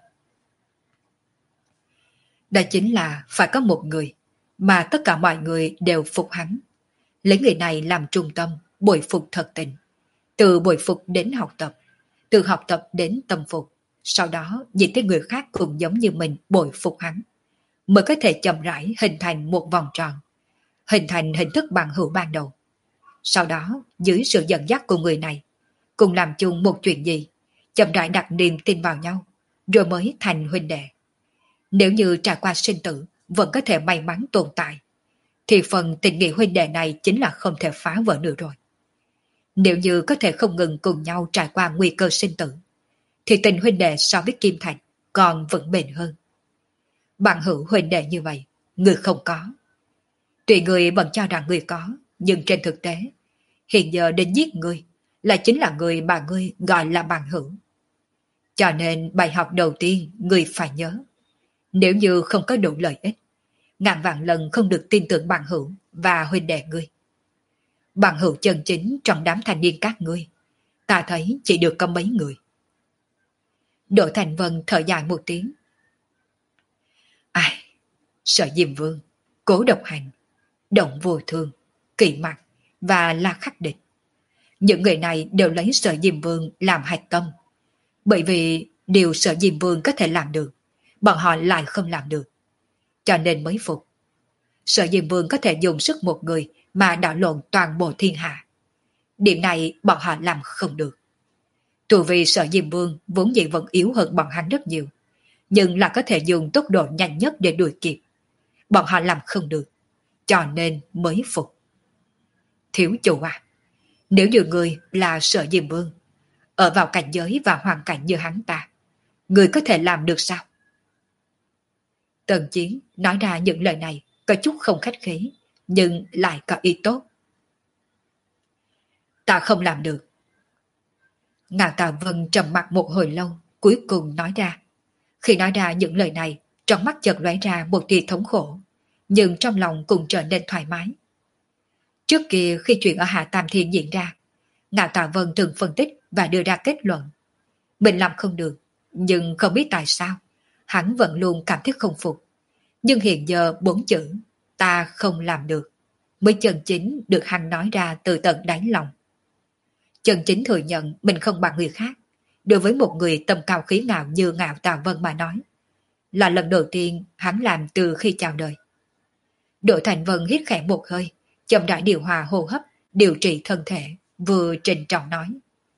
Speaker 1: Đó chính là phải có một người mà tất cả mọi người đều phục hắn. Lấy người này làm trung tâm, bội phục thật tình. Từ bội phục đến học tập, từ học tập đến tâm phục. Sau đó nhìn thấy người khác cũng giống như mình bội phục hắn, mới có thể chậm rãi hình thành một vòng tròn, hình thành hình thức bằng hữu ban đầu. Sau đó dưới sự dẫn dắt của người này, cùng làm chung một chuyện gì, chậm rãi đặt niềm tin vào nhau, rồi mới thành huynh đệ. Nếu như trải qua sinh tử vẫn có thể may mắn tồn tại, thì phần tình nghĩa huynh đệ này chính là không thể phá vỡ nữa rồi. Nếu như có thể không ngừng cùng nhau trải qua nguy cơ sinh tử, thì tình huynh đệ so với kim thạch còn vững bền hơn. Bằng hữu huynh đệ như vậy, người không có. Tuy người vẫn cho rằng người có, nhưng trên thực tế, hiện giờ đến giết người là chính là người mà ngươi gọi là bằng hữu. Cho nên bài học đầu tiên người phải nhớ, nếu như không có đủ lợi ích, ngàn vạn lần không được tin tưởng bằng hữu và huynh đệ ngươi. Bằng hữu chân chính trong đám thanh niên các ngươi, ta thấy chỉ được có mấy người. Đỗ Thành Vân thở dài một tiếng. Ai, Sở Diêm Vương, Cố Độc Hành, Động Vô Thương, Kỳ Mặc và La Khắc Địch. Những người này đều lấy Sở Diêm Vương làm hạch tâm. Bởi vì điều Sở Diêm Vương có thể làm được, bọn họ lại không làm được. Cho nên mới phục. Sở Diêm Vương có thể dùng sức một người mà đảo lộn toàn bộ thiên hạ. Điểm này bọn họ làm không được. Dù vì Sở Diêm Vương vốn dĩ vẫn yếu hơn bọn hắn rất nhiều, nhưng là có thể dùng tốc độ nhanh nhất để đuổi kịp. Bọn họ làm không được, cho nên mới phục. Thiếu chủ à, nếu như người là Sở Diêm Vương, ở vào cảnh giới và hoàn cảnh như hắn ta, người có thể làm được sao? Tần Chiến nói ra những lời này có chút không khách khí, nhưng lại có ý tốt. Ta không làm được. Ngạo Tà Vân trầm mặt một hồi lâu, cuối cùng nói ra. Khi nói ra những lời này, trong mắt chợt lóe ra một tia thống khổ, nhưng trong lòng cũng trở nên thoải mái. Trước kia khi chuyện ở Hạ Tam Thiên diễn ra, Ngạo Tà Vân từng phân tích và đưa ra kết luận. Mình làm không được, nhưng không biết tại sao, hắn vẫn luôn cảm thấy không phục. Nhưng hiện giờ bốn chữ, ta không làm được, mới chân chính được hắn nói ra từ tận đáy lòng. Chân chính thừa nhận mình không bằng người khác, đối với một người tâm cao khí ngạo như Ngạo Tà Vân mà nói, là lần đầu tiên hắn làm từ khi chào đời. Đỗ Thành Vân hít khẽ một hơi, chậm rãi điều hòa hô hấp, điều trị thân thể, vừa trịnh trọng nói.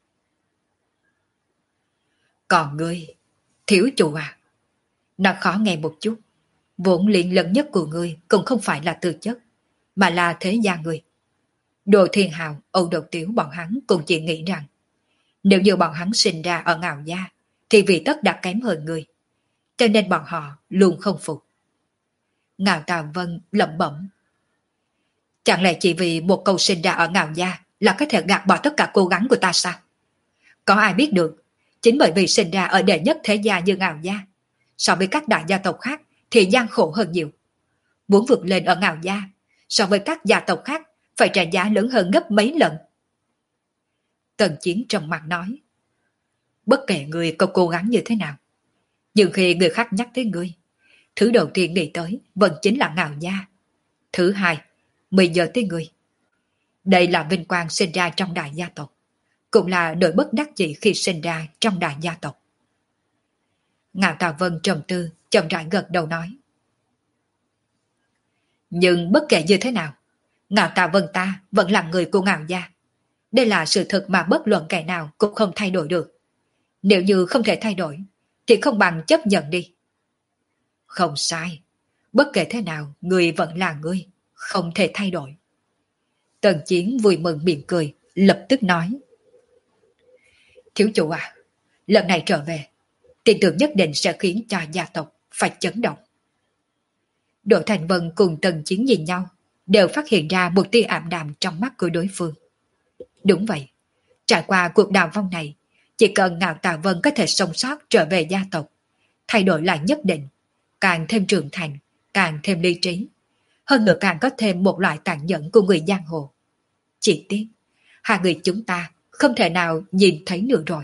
Speaker 1: Còn ngươi, thiếu chủ à, nó khó nghe một chút. Vốn luyện lớn nhất của ngươi cũng không phải là tư chất, mà là thế gia ngươi. Đồ Thiên Hào, Âu Độc Tiếu bọn hắn cũng chỉ nghĩ rằng, nếu như bọn hắn sinh ra ở Ngạo gia, thì vị tất đã kém hơn ngươi. Cho nên bọn họ luôn không phục. Ngạo Tà Vân lẩm bẩm. Chẳng lẽ chỉ vì một câu sinh ra ở Ngạo gia là có thể gạt bỏ tất cả cố gắng của ta sao? Có ai biết được, chính bởi vì sinh ra ở đệ nhất thế gia như Ngạo gia, so với các đại gia tộc khác thì gian khổ hơn nhiều. Muốn vượt lên ở Ngạo gia, so với các gia tộc khác phải trả giá lớn hơn gấp mấy lần. Tần Chiến trầm mặt nói. Bất kể người có cố gắng như thế nào, nhưng khi người khác nhắc tới ngươi, thứ đầu tiên nghĩ tới vẫn chính là Ngạo gia. Thứ hai, mới nhớ tới ngươi. Đây là vinh quang sinh ra trong đại gia tộc, cũng là nỗi bất đắc dĩ khi sinh ra trong đại gia tộc. Ngạo Tà Vân trầm tư, chậm rãi gật đầu nói. Nhưng bất kể như thế nào, Ngạo Tà Vân ta vẫn là người của Ngạo gia. Đây là sự thật mà bất luận kẻ nào cũng không thay đổi được. Nếu như không thể thay đổi, thì không bằng chấp nhận đi. Không sai. Bất kể thế nào, người vẫn là người, không thể thay đổi. Tần Chiến vui mừng mỉm cười, lập tức nói. Thiếu chủ à, lần này trở về, tin tưởng nhất định sẽ khiến cho gia tộc phải chấn động. Đỗ Thành Vân cùng Tần Chiến nhìn nhau, đều phát hiện ra một tia ảm đạm trong mắt của đối phương. Đúng vậy, trải qua cuộc đào vong này, chỉ cần Ngạo Tà Vân có thể sống sót trở về gia tộc, thay đổi lại nhất định, càng thêm trưởng thành, càng thêm lý trí, hơn nữa càng có thêm một loại tàn nhẫn của người giang hồ. Chỉ tiếc, hai người chúng ta không thể nào nhìn thấy nữa rồi.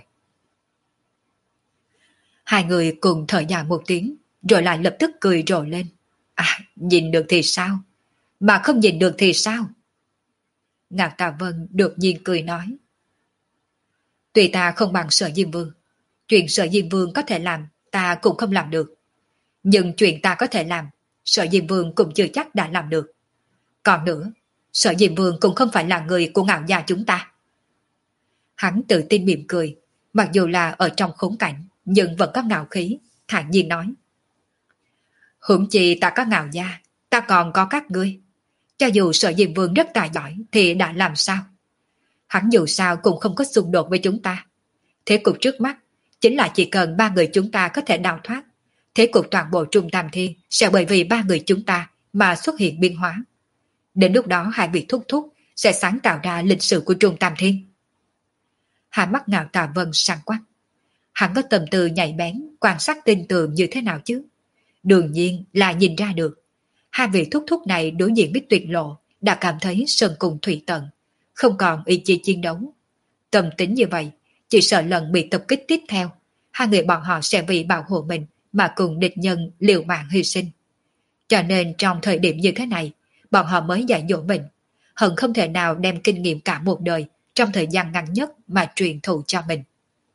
Speaker 1: Hai người cùng thở dài một tiếng, rồi lại lập tức cười rộ lên. À, nhìn được thì sao? Mà không nhìn được thì sao? Ngạo Tà Vân đột nhiên cười nói. Tuy ta không bằng Sở Diêm Vương, chuyện Sở Diêm Vương có thể làm, ta cũng không làm được. Nhưng chuyện ta có thể làm, Sở Diêm Vương cũng chưa chắc đã làm được. Còn nữa, Sở Diêm Vương cũng không phải là người của Ngạo gia chúng ta. Hắn tự tin mỉm cười, mặc dù là ở trong khốn cảnh, nhưng vẫn có ngạo khí, thản nhiên nói. Huống chi ta có Ngạo gia, ta còn có các ngươi. Cho dù Sở Diêm Vương rất tài giỏi thì đã làm sao? Hắn dù sao cũng không có xung đột với chúng ta. Thế cục trước mắt chính là chỉ cần ba người chúng ta có thể đào thoát, thế cục toàn bộ Trung Tam Thiên sẽ bởi vì ba người chúng ta mà xuất hiện biến hóa. Đến lúc đó hai vị thúc thúc sẽ sáng tạo ra lịch sử của Trung Tam Thiên. Hai mắt Ngạo Tà Vân sáng quắc. Hắn có tâm tư nhạy bén, quan sát tin tường như thế nào chứ? Đương nhiên là nhìn ra được. Hai vị thúc thúc này đối diện với tuyệt lộ đã cảm thấy sơn cùng thủy tận, không còn ý chí chiến đấu. Tâm tính như vậy, chỉ sợ lần bị tập kích tiếp theo, hai người bọn họ sẽ vì bảo hộ mình mà cùng địch nhân liều mạng hy sinh. Cho nên trong thời điểm như thế này, bọn họ mới dạy dỗ mình, hận không thể nào đem kinh nghiệm cả một đời trong thời gian ngắn nhất mà truyền thụ cho mình.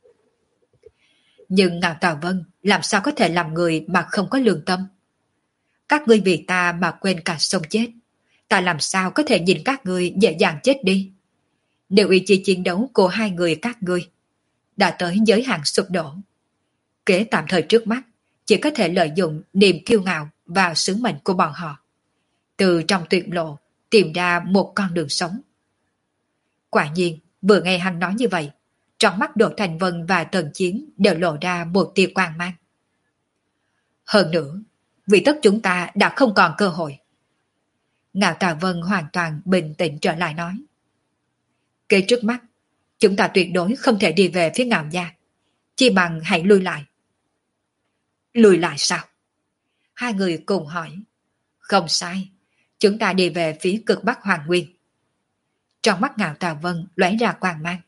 Speaker 1: Nhưng Ngạo Tà Vân làm sao có thể làm người mà không có lương tâm? Các ngươi vì ta mà quên cả sống chết, ta làm sao có thể nhìn các ngươi dễ dàng chết đi? Nếu ý chí chiến đấu của hai người các ngươi đã tới giới hạn sụp đổ, kế tạm thời trước mắt chỉ có thể lợi dụng niềm kiêu ngạo và sứ mệnh của bọn họ, từ trong tuyệt lộ tìm ra một con đường sống. Quả nhiên, vừa nghe hắn nói như vậy, trong mắt Đỗ Thành Vân và Tần Chiến đều lộ ra một tia quang mang. Hơn nữa, vì tất chúng ta đã không còn cơ hội. Ngạo Tà Vân hoàn toàn bình tĩnh trở lại nói. Kế trước mắt, chúng ta tuyệt đối không thể đi về phía Ngạo gia, chỉ bằng hãy lui lại. Lùi lại sao? Hai người cùng hỏi. Không sai, chúng ta đi về phía cực Bắc Hoàng Nguyên. Trong mắt Ngạo Tà Vân lóe ra quang mang.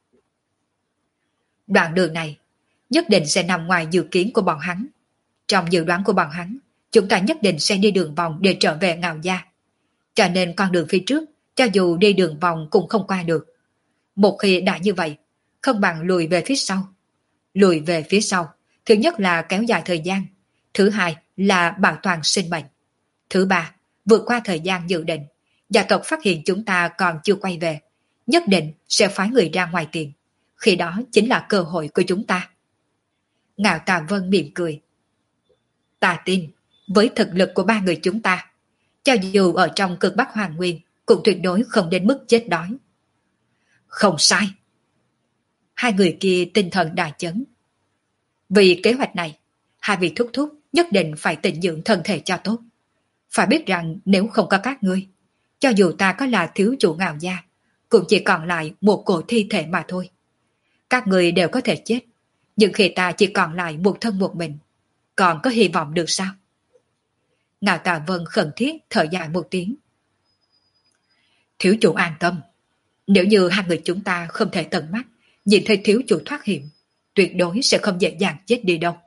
Speaker 1: Đoạn đường này nhất định sẽ nằm ngoài dự kiến của bọn hắn. Trong dự đoán của bọn hắn, chúng ta nhất định sẽ đi đường vòng để trở về Ngạo gia. Cho nên con đường phía trước, cho dù đi đường vòng cũng không qua được. Một khi đã như vậy, không bằng lùi về phía sau. Lùi về phía sau, thứ nhất là kéo dài thời gian, thứ hai là bảo toàn sinh mệnh, thứ ba, vượt qua thời gian dự định, gia tộc phát hiện chúng ta còn chưa quay về, nhất định sẽ phái người ra ngoài tiền. Khi đó chính là cơ hội của chúng ta. Ngạo Tà Vân mỉm cười. Ta tin, với thực lực của ba người chúng ta, cho dù ở trong cực Bắc Hoàng Nguyên, cũng tuyệt đối không đến mức chết đói. Không sai. Hai người kia tinh thần đại chấn. Vì kế hoạch này, hai vị thúc thúc nhất định phải tịnh dưỡng thân thể cho tốt. Phải biết rằng nếu không có các ngươi, cho dù ta có là thiếu chủ Ngạo gia, cũng chỉ còn lại một cổ thi thể mà thôi. Các ngươi đều có thể chết, nhưng khi ta chỉ còn lại một thân một mình, còn có hy vọng được sao? Ngạo Tà Vân khẩn thiết thở dài một tiếng. Thiếu chủ an tâm, nếu như hai người chúng ta không thể tận mắt nhìn thấy thiếu chủ thoát hiểm, tuyệt đối sẽ không dễ dàng chết đi đâu.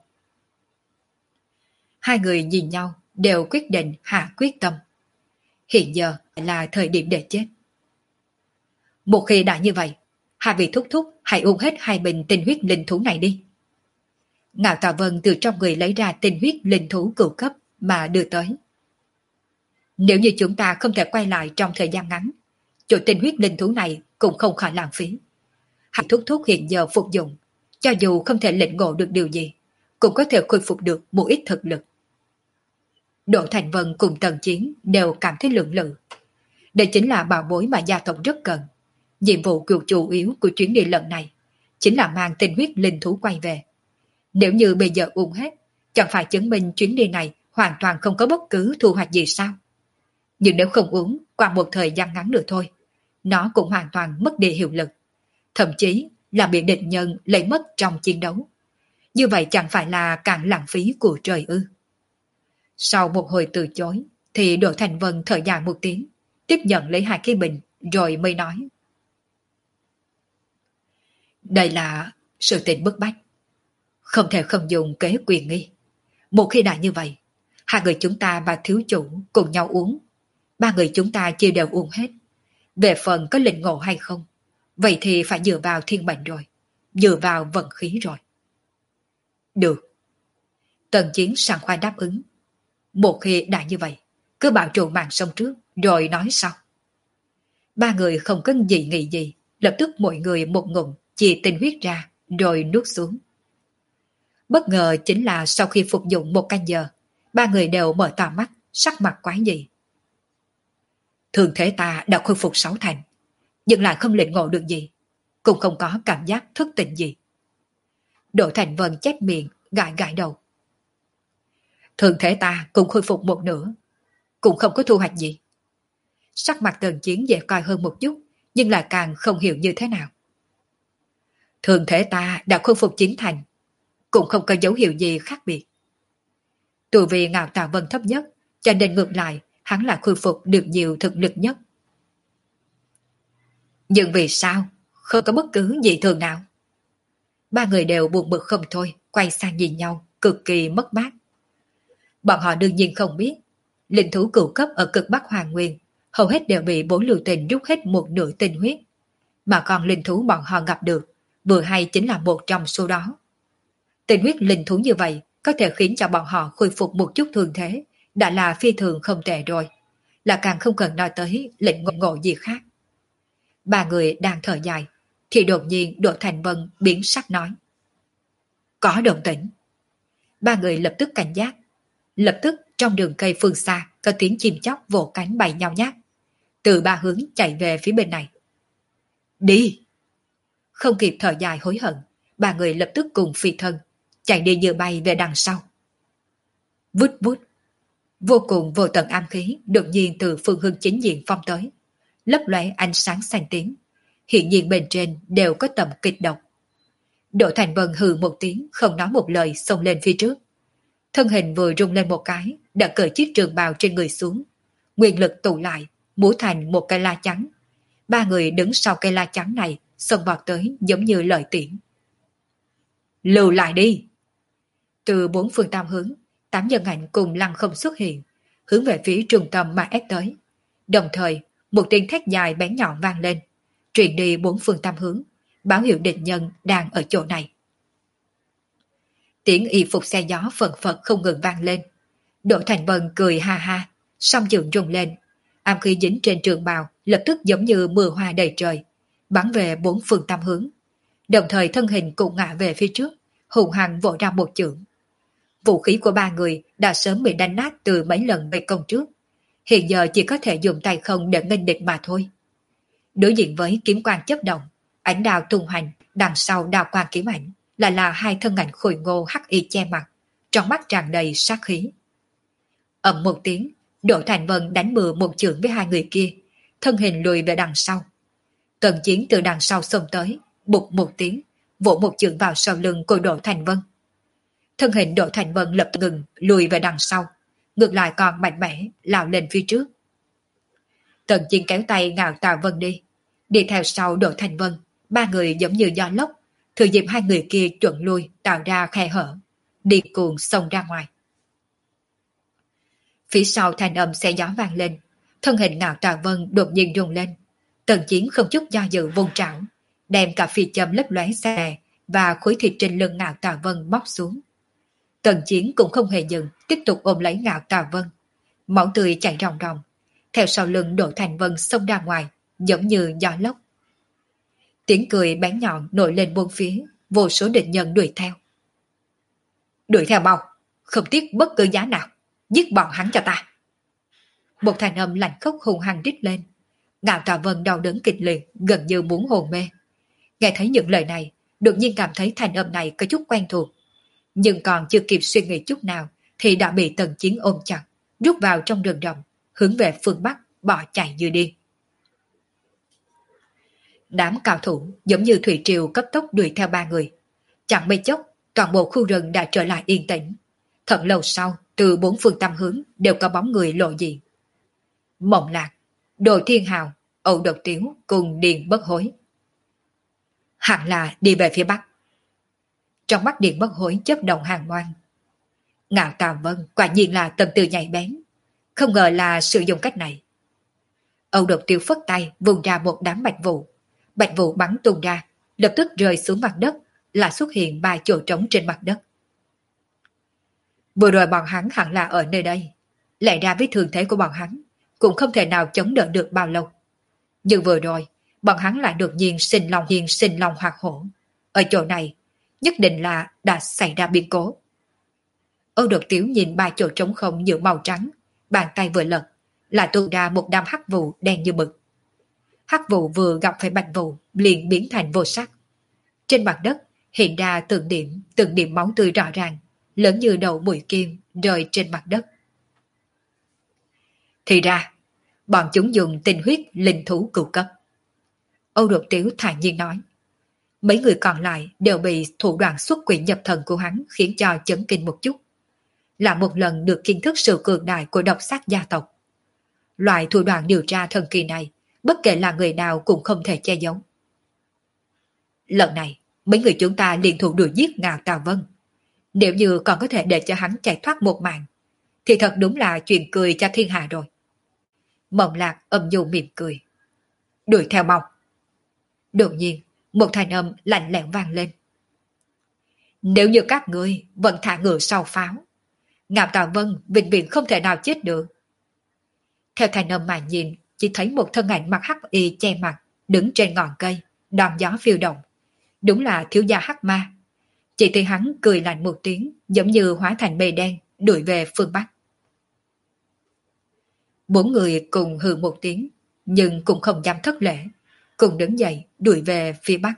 Speaker 1: Hai người nhìn nhau đều quyết định hạ quyết tâm. Hiện giờ là thời điểm để chết. Một khi đã như vậy, hai vị thúc thúc hãy uống hết hai bình tinh huyết linh thú này đi. Ngạo Tà Vân từ trong người lấy ra tinh huyết linh thú cửu cấp mà đưa tới. Nếu như chúng ta không thể quay lại trong thời gian ngắn, chỗ tinh huyết linh thú này cũng không khỏi lãng phí. Hạt thuốc thuốc hiện giờ phục dụng, cho dù không thể lĩnh ngộ được điều gì, cũng có thể khôi phục được một ít thực lực. Đỗ Thành Vân cùng Tần Chiến đều cảm thấy lưỡng lự. Đây chính là bảo bối mà gia tộc rất cần. Nhiệm vụ cực chủ yếu của chuyến đi lần này chính là mang tinh huyết linh thú quay về. Nếu như bây giờ uống hết, chẳng phải chứng minh chuyến đi này hoàn toàn không có bất cứ thu hoạch gì sao? Nhưng nếu không uống, qua một thời gian ngắn nữa thôi, nó cũng hoàn toàn mất đi hiệu lực. Thậm chí là bị địch nhân lấy mất trong chiến đấu. Như vậy chẳng phải là càng lãng phí của trời ư? Sau một hồi từ chối, thì Đỗ Thành Vân thở dài một tiếng, tiếp nhận lấy hai cái bình, rồi mới nói. Đây là sự tình bức bách. Không thể không dùng kế quyền nghi. Một khi đã như vậy, hai người chúng ta và thiếu chủ cùng nhau uống. Ba người chúng ta chia đều uống hết. Về phần có lĩnh ngộ hay không, vậy thì phải dựa vào thiên mệnh rồi. Dựa vào vận khí rồi. Được. Tần Chiến sẵn khoái đáp ứng. Một khi đã như vậy, cứ bảo trụ mạng sống trước, rồi nói sau. Ba người không có gì nghĩ gì, lập tức mỗi người một ngụm chia tinh huyết ra, rồi nuốt xuống. Bất ngờ chính là sau khi phục dụng một canh giờ, ba người đều mở to mắt, sắc mặt quái dị. Thường thế ta đã khôi phục sáu thành, nhưng lại không lĩnh ngộ được gì, cũng không có cảm giác thức tỉnh gì. Đỗ Thành Vân chép miệng, gãi gãi đầu. Thường thế ta cũng khôi phục một nửa, cũng không có thu hoạch gì. Sắc mặt Tần Chiến dễ coi hơn một chút, nhưng lại càng không hiểu như thế nào. Thường thể ta đã khôi phục chín thành, cũng không có dấu hiệu gì khác biệt. Từ vì Ngạo Tà Vân thấp nhất, cho nên ngược lại, hắn là khôi phục được nhiều thực lực nhất. Nhưng vì sao? Không có bất cứ gì thường nào. Ba người đều buồn bực không thôi, quay sang nhìn nhau, cực kỳ mất mát. Bọn họ đương nhiên không biết, linh thú cửu cấp ở cực Bắc Hoàng Nguyên, hầu hết đều bị Bố Lưu Tình rút hết một nửa tinh huyết. Mà còn linh thú bọn họ gặp được, vừa hay chính là một trong số đó. Tinh huyết linh thú như vậy, có thể khiến cho bọn họ khôi phục một chút thương thế, đã là phi thường không tệ rồi. Là càng không cần nói tới lệnh ngộ, ngộ gì khác. Ba người đang thở dài, thì đột nhiên Đỗ Thành Vân biến sắc nói. Có động tĩnh. Ba người lập tức cảnh giác. Lập tức trong đường cây phương xa có tiếng chim chóc vỗ cánh bay nhau nhát. Từ ba hướng chạy về phía bên này. Đi! Không kịp thở dài hối hận, ba người lập tức cùng phi thân, chạy đi như bay về đằng sau. Vút vút! Vô cùng vô tận am khí đột nhiên từ phương hướng chính diện phong tới, lấp lóe ánh sáng xanh tím. Hiện nhiên bên trên đều có tầm kịch độc. Đỗ Thành Vân hừ một tiếng, không nói một lời xông lên phía trước. Thân hình vừa rung lên một cái, đã cởi chiếc trường bào trên người xuống. Nguyên lực tụ lại, múa thành một cây la trắng. Ba người đứng sau cây la trắng này, xông vọt tới giống như lợi tiễn. Lưu lại đi! Từ bốn phương tam hướng, tám nhân ảnh cùng lăng không xuất hiện, hướng về phía trung tâm mà ép tới. Đồng thời, một tiếng thét dài bén nhọn vang lên, truyền đi bốn phương tam hướng, báo hiệu địch nhân đang ở chỗ này. Tiếng y phục xe gió phần phật không ngừng vang lên. Đỗ Thành Vân cười ha ha, song trường rung lên, ám khí dính trên trường bào lập tức giống như mưa hoa đầy trời, bắn về bốn phương tam hướng. Đồng thời thân hình cũng ngã về phía trước, hùng hăng vỗ ra một chưởng. Vũ khí của ba người đã sớm bị đánh nát từ mấy lần vây công trước, hiện giờ chỉ có thể dùng tay không để nghênh địch mà thôi. Đối diện với kiếm quang chớp động, ánh đao tung hoành, đằng sau đao quang kiếm ảnh lại là hai thân ảnh khôi ngô hắc y che mặt, trong mắt tràn đầy sát khí. Ầm một tiếng, Đỗ Thành Vân đánh bừa một chưởng với hai người kia, thân hình lùi về đằng sau. Tần Chiến từ đằng sau xông tới, bụt một tiếng, vỗ một chưởng vào sau lưng của Đỗ Thành Vân. Thân hình Đỗ Thành Vân lập tức ngừng, lùi về đằng sau, ngược lại còn mạnh mẽ lao lên phía trước. Tần Chiến kéo tay Ngạo Tà Vân đi, đi theo sau Đỗ Thành Vân, ba người giống như gió lốc, thừa dịp hai người kia chuẩn lui tạo ra khe hở, đi cuồng xông ra ngoài. Phía sau thanh âm xe gió vang lên, thân hình Ngạo Tà Vân đột nhiên rung lên. Tần Chiến không chút do dự vung trảo, đem cả phi châm lấp lóe xe và khối thịt trên lưng Ngạo Tà Vân bóc xuống. Tần Chiến cũng không hề dừng, tiếp tục ôm lấy Ngạo Tà Vân, máu tươi chảy ròng ròng, theo sau lưng Đỗ Thành Vân xông ra ngoài, giống như gió lốc. Tiếng cười bén nhọn nổi lên bốn phía, vô số địch nhân đuổi theo. Đuổi theo mau, không tiếc bất cứ giá nào, giết bọn hắn cho ta. Một thanh âm lạnh khốc hùng hăng rít lên. Ngạo Tà Vân đau đớn kịch liệt, gần như muốn hồn mê. Nghe thấy những lời này, đột nhiên cảm thấy thanh âm này có chút quen thuộc. Nhưng còn chưa kịp suy nghĩ chút nào, thì đã bị Tần Chiến ôm chặt, rút vào trong rừng rậm, hướng về phương Bắc, bỏ chạy như điên. Đám cao thủ giống như thủy triều cấp tốc đuổi theo ba người. Chẳng mấy chốc, toàn bộ khu rừng đã trở lại yên tĩnh. Thật lâu sau, từ bốn phương tám hướng đều có bóng người lộ diện. Mộng Lạc, Đồ Thiên Hào, Âu Độc Tiếu cùng Điền Bất Hối. Hẳn là đi về phía Bắc. Trong mắt Điền Bất Hối chớp động hàng ngoan. Ngạo Tà Vân quả nhiên là tâm tư nhạy bén, không ngờ là sử dụng cách này. Âu Độc Tiếu phất tay vùng ra một đám bạch vụ. Bạch vụ bắn tung ra, lập tức rơi xuống mặt đất, là xuất hiện ba chỗ trống trên mặt đất. Vừa rồi bọn hắn hẳn là ở nơi đây, lẽ ra với thường thế của bọn hắn cũng không thể nào chống đỡ được bao lâu. Nhưng vừa rồi, bọn hắn lại đột nhiên sinh lòng hiền sinh lòng hoạt hổ. Ở chỗ này, nhất định là đã xảy ra biến cố. Âu Độc Tiếu nhìn ba chỗ trống không như màu trắng, bàn tay vừa lật, lại tuôn ra một đám hắc vụ đen như mực. Hắc vụ vừa gặp phải bạch vụ, liền biến thành vô sắc. Trên mặt đất hiện ra từng điểm, từng điểm máu tươi rõ ràng, lớn như đầu mũi kim rơi trên mặt đất. Thì ra, bọn chúng dùng tinh huyết linh thú cửu cấp. Âu Độc Tiếu thản nhiên nói. Mấy người còn lại đều bị thủ đoạn xuất quỷ nhập thần của hắn khiến cho chấn kinh một chút. Là một lần được kiến thức sự cường đại của độc sát gia tộc. Loại thủ đoạn điều tra thần kỳ này, bất kể là người nào cũng không thể che giấu. Lần này, mấy người chúng ta liên thủ đuổi giết Ngạo Tà Vân. Nếu như còn có thể để cho hắn chạy thoát một mạng, thì thật đúng là chuyện cười cho thiên hạ rồi. Mộng Lạc âm nhu mỉm cười. Đuổi theo mau. Đột nhiên, một thanh âm lạnh lẽo vang lên. Nếu như các ngươi vẫn thả ngựa sau pháo, Ngạo Tà Vân vĩnh viễn không thể nào chết được. Theo thanh âm mà nhìn, chỉ thấy một thân ảnh mặc hắc y che mặt, đứng trên ngọn cây, đón gió phiêu động. Đúng là thiếu gia hắc ma. Chỉ thấy hắn cười lạnh một tiếng, giống như hóa thành mây đen, đuổi về phương Bắc. Bốn người cùng hừ một tiếng, nhưng cũng không dám thất lễ, cùng đứng dậy đuổi về phía Bắc.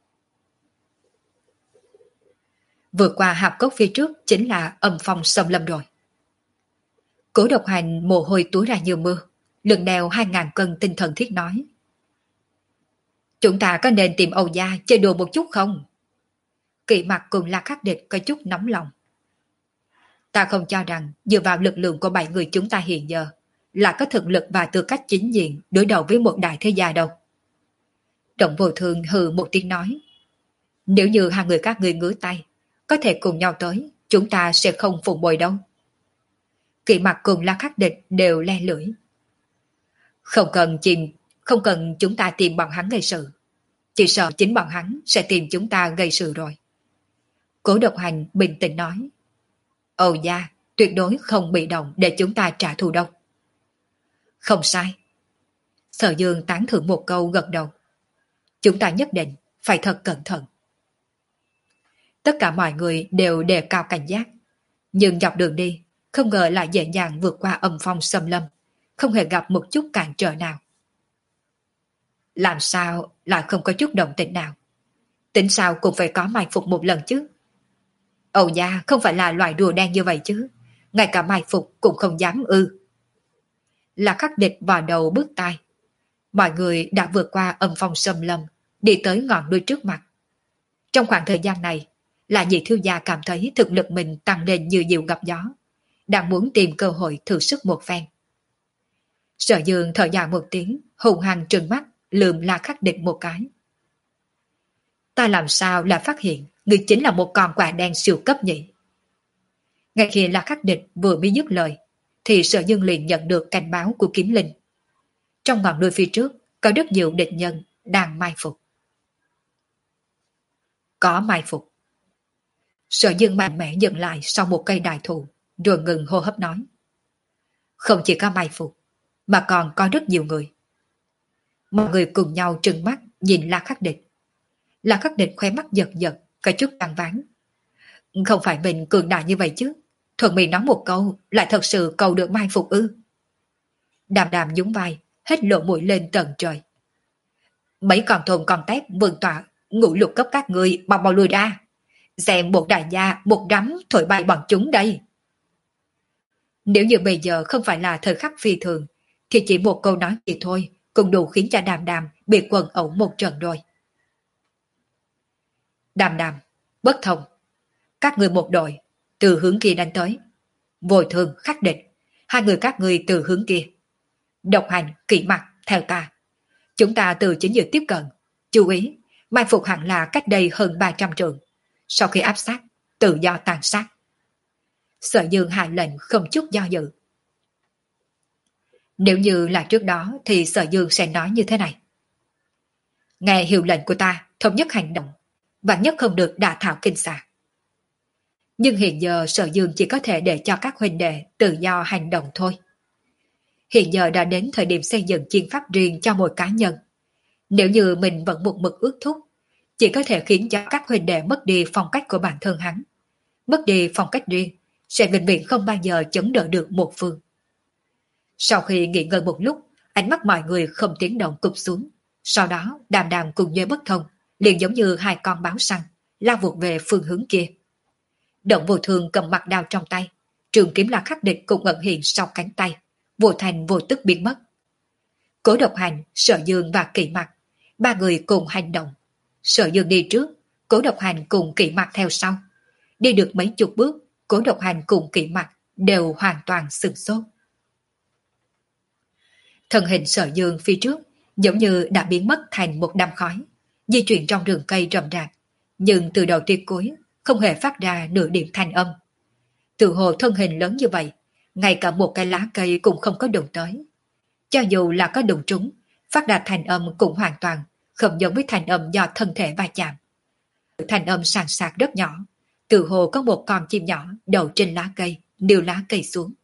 Speaker 1: Vượt qua hạp cốc phía trước chính là âm phong xâm lâm rồi. Cố Độc Hành mồ hôi túa ra như mưa, lưng đeo hai ngàn cân tinh thần thiết nói. Chúng ta có nên tìm Âu gia chơi đùa một chút không? Kỵ Mặc cùng La Khắc Địch có chút nóng lòng. Ta không cho rằng dựa vào lực lượng của bảy người chúng ta hiện giờ là có thực lực và tư cách chính diện đối đầu với một đại thế gia đâu. Động Vô Thường hừ một tiếng nói. Nếu như hai người các ngươi ngứa tay, có thể cùng nhau tới, chúng ta sẽ không phụng bồi đâu. Kỵ Mặc cùng La Khắc Địch đều le lưỡi. Không cần chìm, không cần chúng ta tìm bọn hắn gây sự. Chỉ sợ chính bọn hắn sẽ tìm chúng ta gây sự rồi. Cố Độc Hành bình tĩnh nói. Âu gia tuyệt đối không bị động để chúng ta trả thù đâu. Không sai. Sở Dương tán thưởng một câu gật đầu. Chúng ta nhất định phải thật cẩn thận. Tất cả mọi người đều đề cao cảnh giác. Nhưng dọc đường đi, không ngờ lại dễ dàng vượt qua âm phong xâm lâm, không hề gặp một chút cản trở nào. Làm sao lại không có chút động tĩnh nào? Tính sao cũng phải có mai phục một lần chứ. Âu gia không phải là loại rùa đen như vậy chứ, ngay cả mai phục cũng không dám ư. Là Khắc Địch vào đầu bước tai. Mọi người đã vượt qua âm phong xâm lâm, đi tới ngọn núi trước mặt. Trong khoảng thời gian này, là nhị thiếu gia cảm thấy thực lực mình tăng lên như diều gặp gió, đang muốn tìm cơ hội thử sức một phen. Sở Dương thở dài một tiếng, hùng hăng trừng mắt, lườm La Khắc Địch một cái. Ta làm sao là phát hiện người chính là một con quạ đen siêu cấp nhỉ? Ngay khi La Khắc Địch vừa mới dứt lời, thì Sở Dương liền nhận được cảnh báo của Kiếm Linh. Trong ngọn núi phía trước có rất nhiều địch nhân đang mai phục. Có mai phục. Sở Dương mạnh mẽ dừng lại sau một cây đại thụ, rồi ngừng hô hấp nói. Không chỉ có mai phục, mà còn có rất nhiều người. Mọi người cùng nhau trừng mắt nhìn La Khắc Địch. La Khắc Địch khóe mắt giật giật, có chút căng ván. Không phải mình cường đại như vậy chứ. Thuận miệng nói một câu, lại thật sự cầu được mai phục ư. Đàm đàm nhún vai, hết lộ mũi lên tận trời. Mấy con thôn con tép vườn tọa, ngũ lục cấp các người mau mau lùi ra. Xem một đại gia, một rắm thổi bay bọn chúng đây. Nếu như bây giờ không phải là thời khắc phi thường, thì chỉ một câu nói gì thôi cũng đủ khiến cho đàm đàm bị quần ẩu một trận rồi. Đàm đàm, bất thông. Các người một đội, từ hướng kia đánh tới. Vội thường Khắc Địch, hai người các người từ hướng kia. Độc hành, kỵ mặt, theo ta. Chúng ta từ chính giữa tiếp cận. Chú ý, mai phục hẳn là cách đây hơn ba trăm trượng. Sau khi áp sát, tự do tàn sát. Sở Dương hạ lệnh không chút do dự. Nếu như là trước đó thì Sở Dương sẽ nói như thế này. Nghe hiệu lệnh của ta, thống nhất hành động, và nhất không được đả thảo kinh xà. Nhưng hiện giờ Sở Dương chỉ có thể để cho các huynh đệ tự do hành động thôi. Hiện giờ đã đến thời điểm xây dựng chiến pháp riêng cho mỗi cá nhân. Nếu như mình vẫn một mực ước thúc, chỉ có thể khiến cho các huynh đệ mất đi phong cách của bản thân hắn. Mất đi phong cách riêng, sẽ vĩnh viễn không bao giờ chống đỡ được một phương. Sau khi nghỉ ngơi một lúc, ánh mắt mọi người không tiếng động cụp xuống. Sau đó đàm đàm cùng với bất thông, liền giống như hai con báo săn, lao vụt về phương hướng kia. Động Vô Thường cầm mặt đao trong tay, trường kiếm La Khắc Địch cũng ẩn hiện sau cánh tay, vô thành vô tức biến mất. Cố Độc Hành, Sở Dương và Kỵ Mặc, ba người cùng hành động. Sở Dương đi trước, Cố Độc Hành cùng Kỵ Mặc theo sau. Đi được mấy chục bước, Cố Độc Hành cùng Kỵ Mặc đều hoàn toàn sửng sốt. Thân hình Sở Dương phía trước giống như đã biến mất thành một đám khói, di chuyển trong rừng cây rậm rạp, nhưng từ đầu tới cuối không hề phát ra nửa điểm thanh âm. Tự hồ thân hình lớn như vậy, ngay cả một cái lá cây cũng không có đụng tới. Cho dù là có đụng trúng, phát ra thanh âm cũng hoàn toàn không giống với thanh âm do thân thể va chạm. Thanh âm sàn sạc rất nhỏ, tự hồ có một con chim nhỏ đậu trên lá cây, níu lá cây xuống.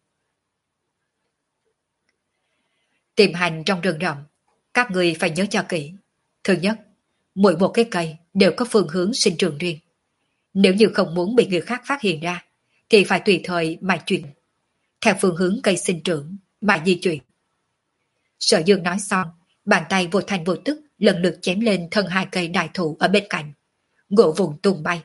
Speaker 1: Tìm hành trong rừng rậm, các người phải nhớ cho kỹ. Thứ nhất, mỗi một cái cây đều có phương hướng sinh trưởng riêng. Nếu như không muốn bị người khác phát hiện ra, thì phải tùy thời mà chuyển, theo phương hướng cây sinh trưởng mà di chuyển. Sở Dương nói xong, bàn tay vô thành vô tức lần lượt chém lên thân hai cây đại thụ ở bên cạnh, gỗ vụn tung bay.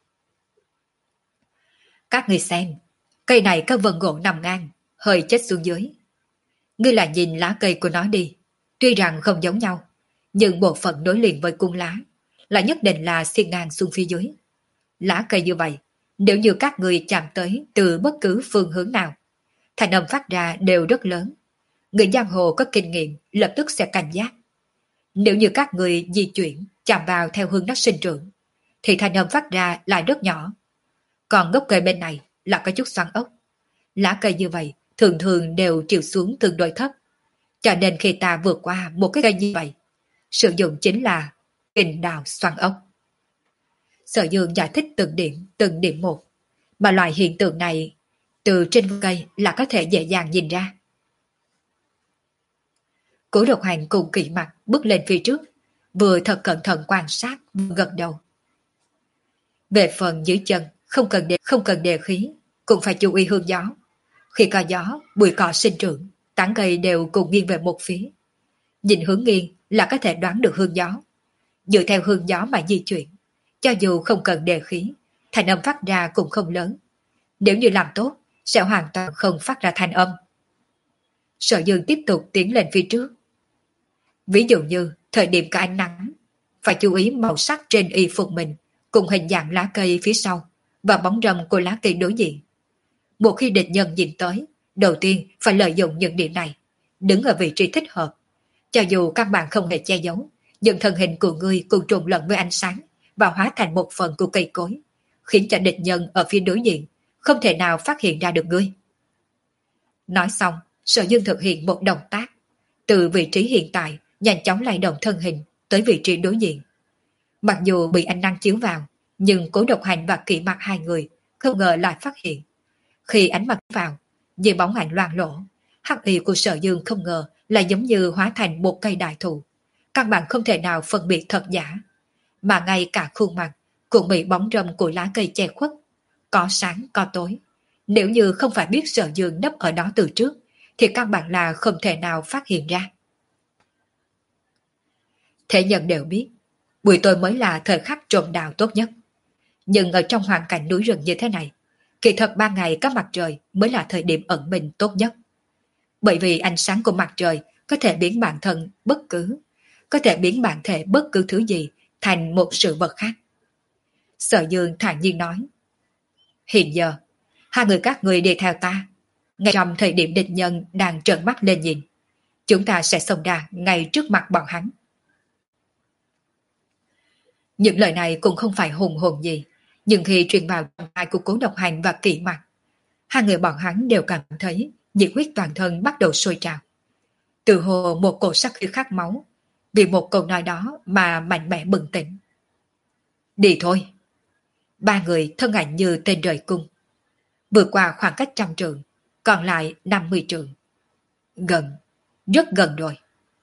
Speaker 1: Các người xem, cây này có vần gỗ nằm ngang, hơi chết xuống dưới. Ngươi là nhìn lá cây của nó đi, tuy rằng không giống nhau, nhưng bộ phận nối liền với cung lá là nhất định là xiên ngang xuống phía dưới. Lá cây như vậy, nếu như các người chạm tới từ bất cứ phương hướng nào, thanh âm phát ra đều rất lớn. Người giang hồ có kinh nghiệm lập tức sẽ cảnh giác. Nếu như các người di chuyển chạm vào theo hướng nó sinh trưởng, thì thanh âm phát ra lại rất nhỏ. Còn gốc cây bên này là có chút xoắn ốc. Lá cây như vậy thường thường đều chiều xuống tương đối thấp. Cho nên khi ta vượt qua một cái cây như vậy, sử dụng chính là kình đào xoắn ốc. Sở Dương giải thích từng điểm, từng điểm một. Mà loại hiện tượng này từ trên cây là có thể dễ dàng nhìn ra. Cố Độc Hành cùng Kỵ Mặc bước lên phía trước, vừa thật cẩn thận quan sát, vừa gật đầu. Về phần dưới chân, không cần đề, không cần đề khí, cũng phải chú ý hướng gió. Khi có gió, bụi cỏ sinh trưởng, tán cây đều cùng nghiêng về một phía. Nhìn hướng nghiêng là có thể đoán được hướng gió. Dựa theo hướng gió mà di chuyển, cho dù không cần đề khí, thanh âm phát ra cũng không lớn. Nếu như làm tốt, sẽ hoàn toàn không phát ra thanh âm. Sở Dương tiếp tục tiến lên phía trước. Ví dụ như thời điểm có ánh nắng, phải chú ý màu sắc trên y phục mình, cùng hình dạng lá cây phía sau và bóng râm của lá cây đối diện. Một khi địch nhân nhìn tới, đầu tiên phải lợi dụng những điểm này, đứng ở vị trí thích hợp. Cho dù các bạn không hề che giấu, nhưng thân hình của ngươi cùng trộn lẫn với ánh sáng và hóa thành một phần của cây cối, khiến cho địch nhân ở phía đối diện không thể nào phát hiện ra được ngươi. Nói xong, Sở Dương thực hiện một động tác, từ vị trí hiện tại nhanh chóng lay động thân hình tới vị trí đối diện. Mặc dù bị ánh nắng chiếu vào, nhưng Cố Độc Hành và Kỵ Mặc hai người không ngờ lại phát hiện. Khi ánh mặt vào, dưới bóng ảnh loang lổ, Hắc y của Sở Dương không ngờ là giống như hóa thành một cây đại thụ, căn bản không thể nào phân biệt thật giả, mà ngay cả khuôn mặt cũng bị bóng râm của lá cây che khuất, có sáng có tối. Nếu như không phải biết Sở Dương nấp ở đó từ trước, thì căn bản là không thể nào phát hiện ra. Thế nhân đều biết, buổi tối mới là thời khắc trộm đào tốt nhất. Nhưng ở trong hoàn cảnh núi rừng như thế này, kỳ thật ban ngày có mặt trời mới là thời điểm ẩn mình tốt nhất. Bởi vì ánh sáng của mặt trời có thể biến bản thân bất cứ, có thể biến bản thể bất cứ thứ gì thành một sự vật khác. Sở Dương thản nhiên nói, hiện giờ, hai người các người đi theo ta, ngay trong thời điểm địch nhân đang trợn mắt lên nhìn, chúng ta sẽ xông ra ngay trước mặt bọn hắn. Những lời này cũng không phải hùng hồn gì, nhưng khi truyền vào trong tai của Cố Độc Hành và Kỷ Mặc, hai người bọn hắn đều cảm thấy nhiệt huyết toàn thân bắt đầu sôi trào. Từ hồ một cổ sắc khí khát máu, vì một câu nói đó mà mạnh mẽ bừng tỉnh. Đi thôi. Ba người thân ảnh như tên rời cung. Vượt qua khoảng cách trăm trượng, còn lại năm mươi trượng. Gần, rất gần rồi.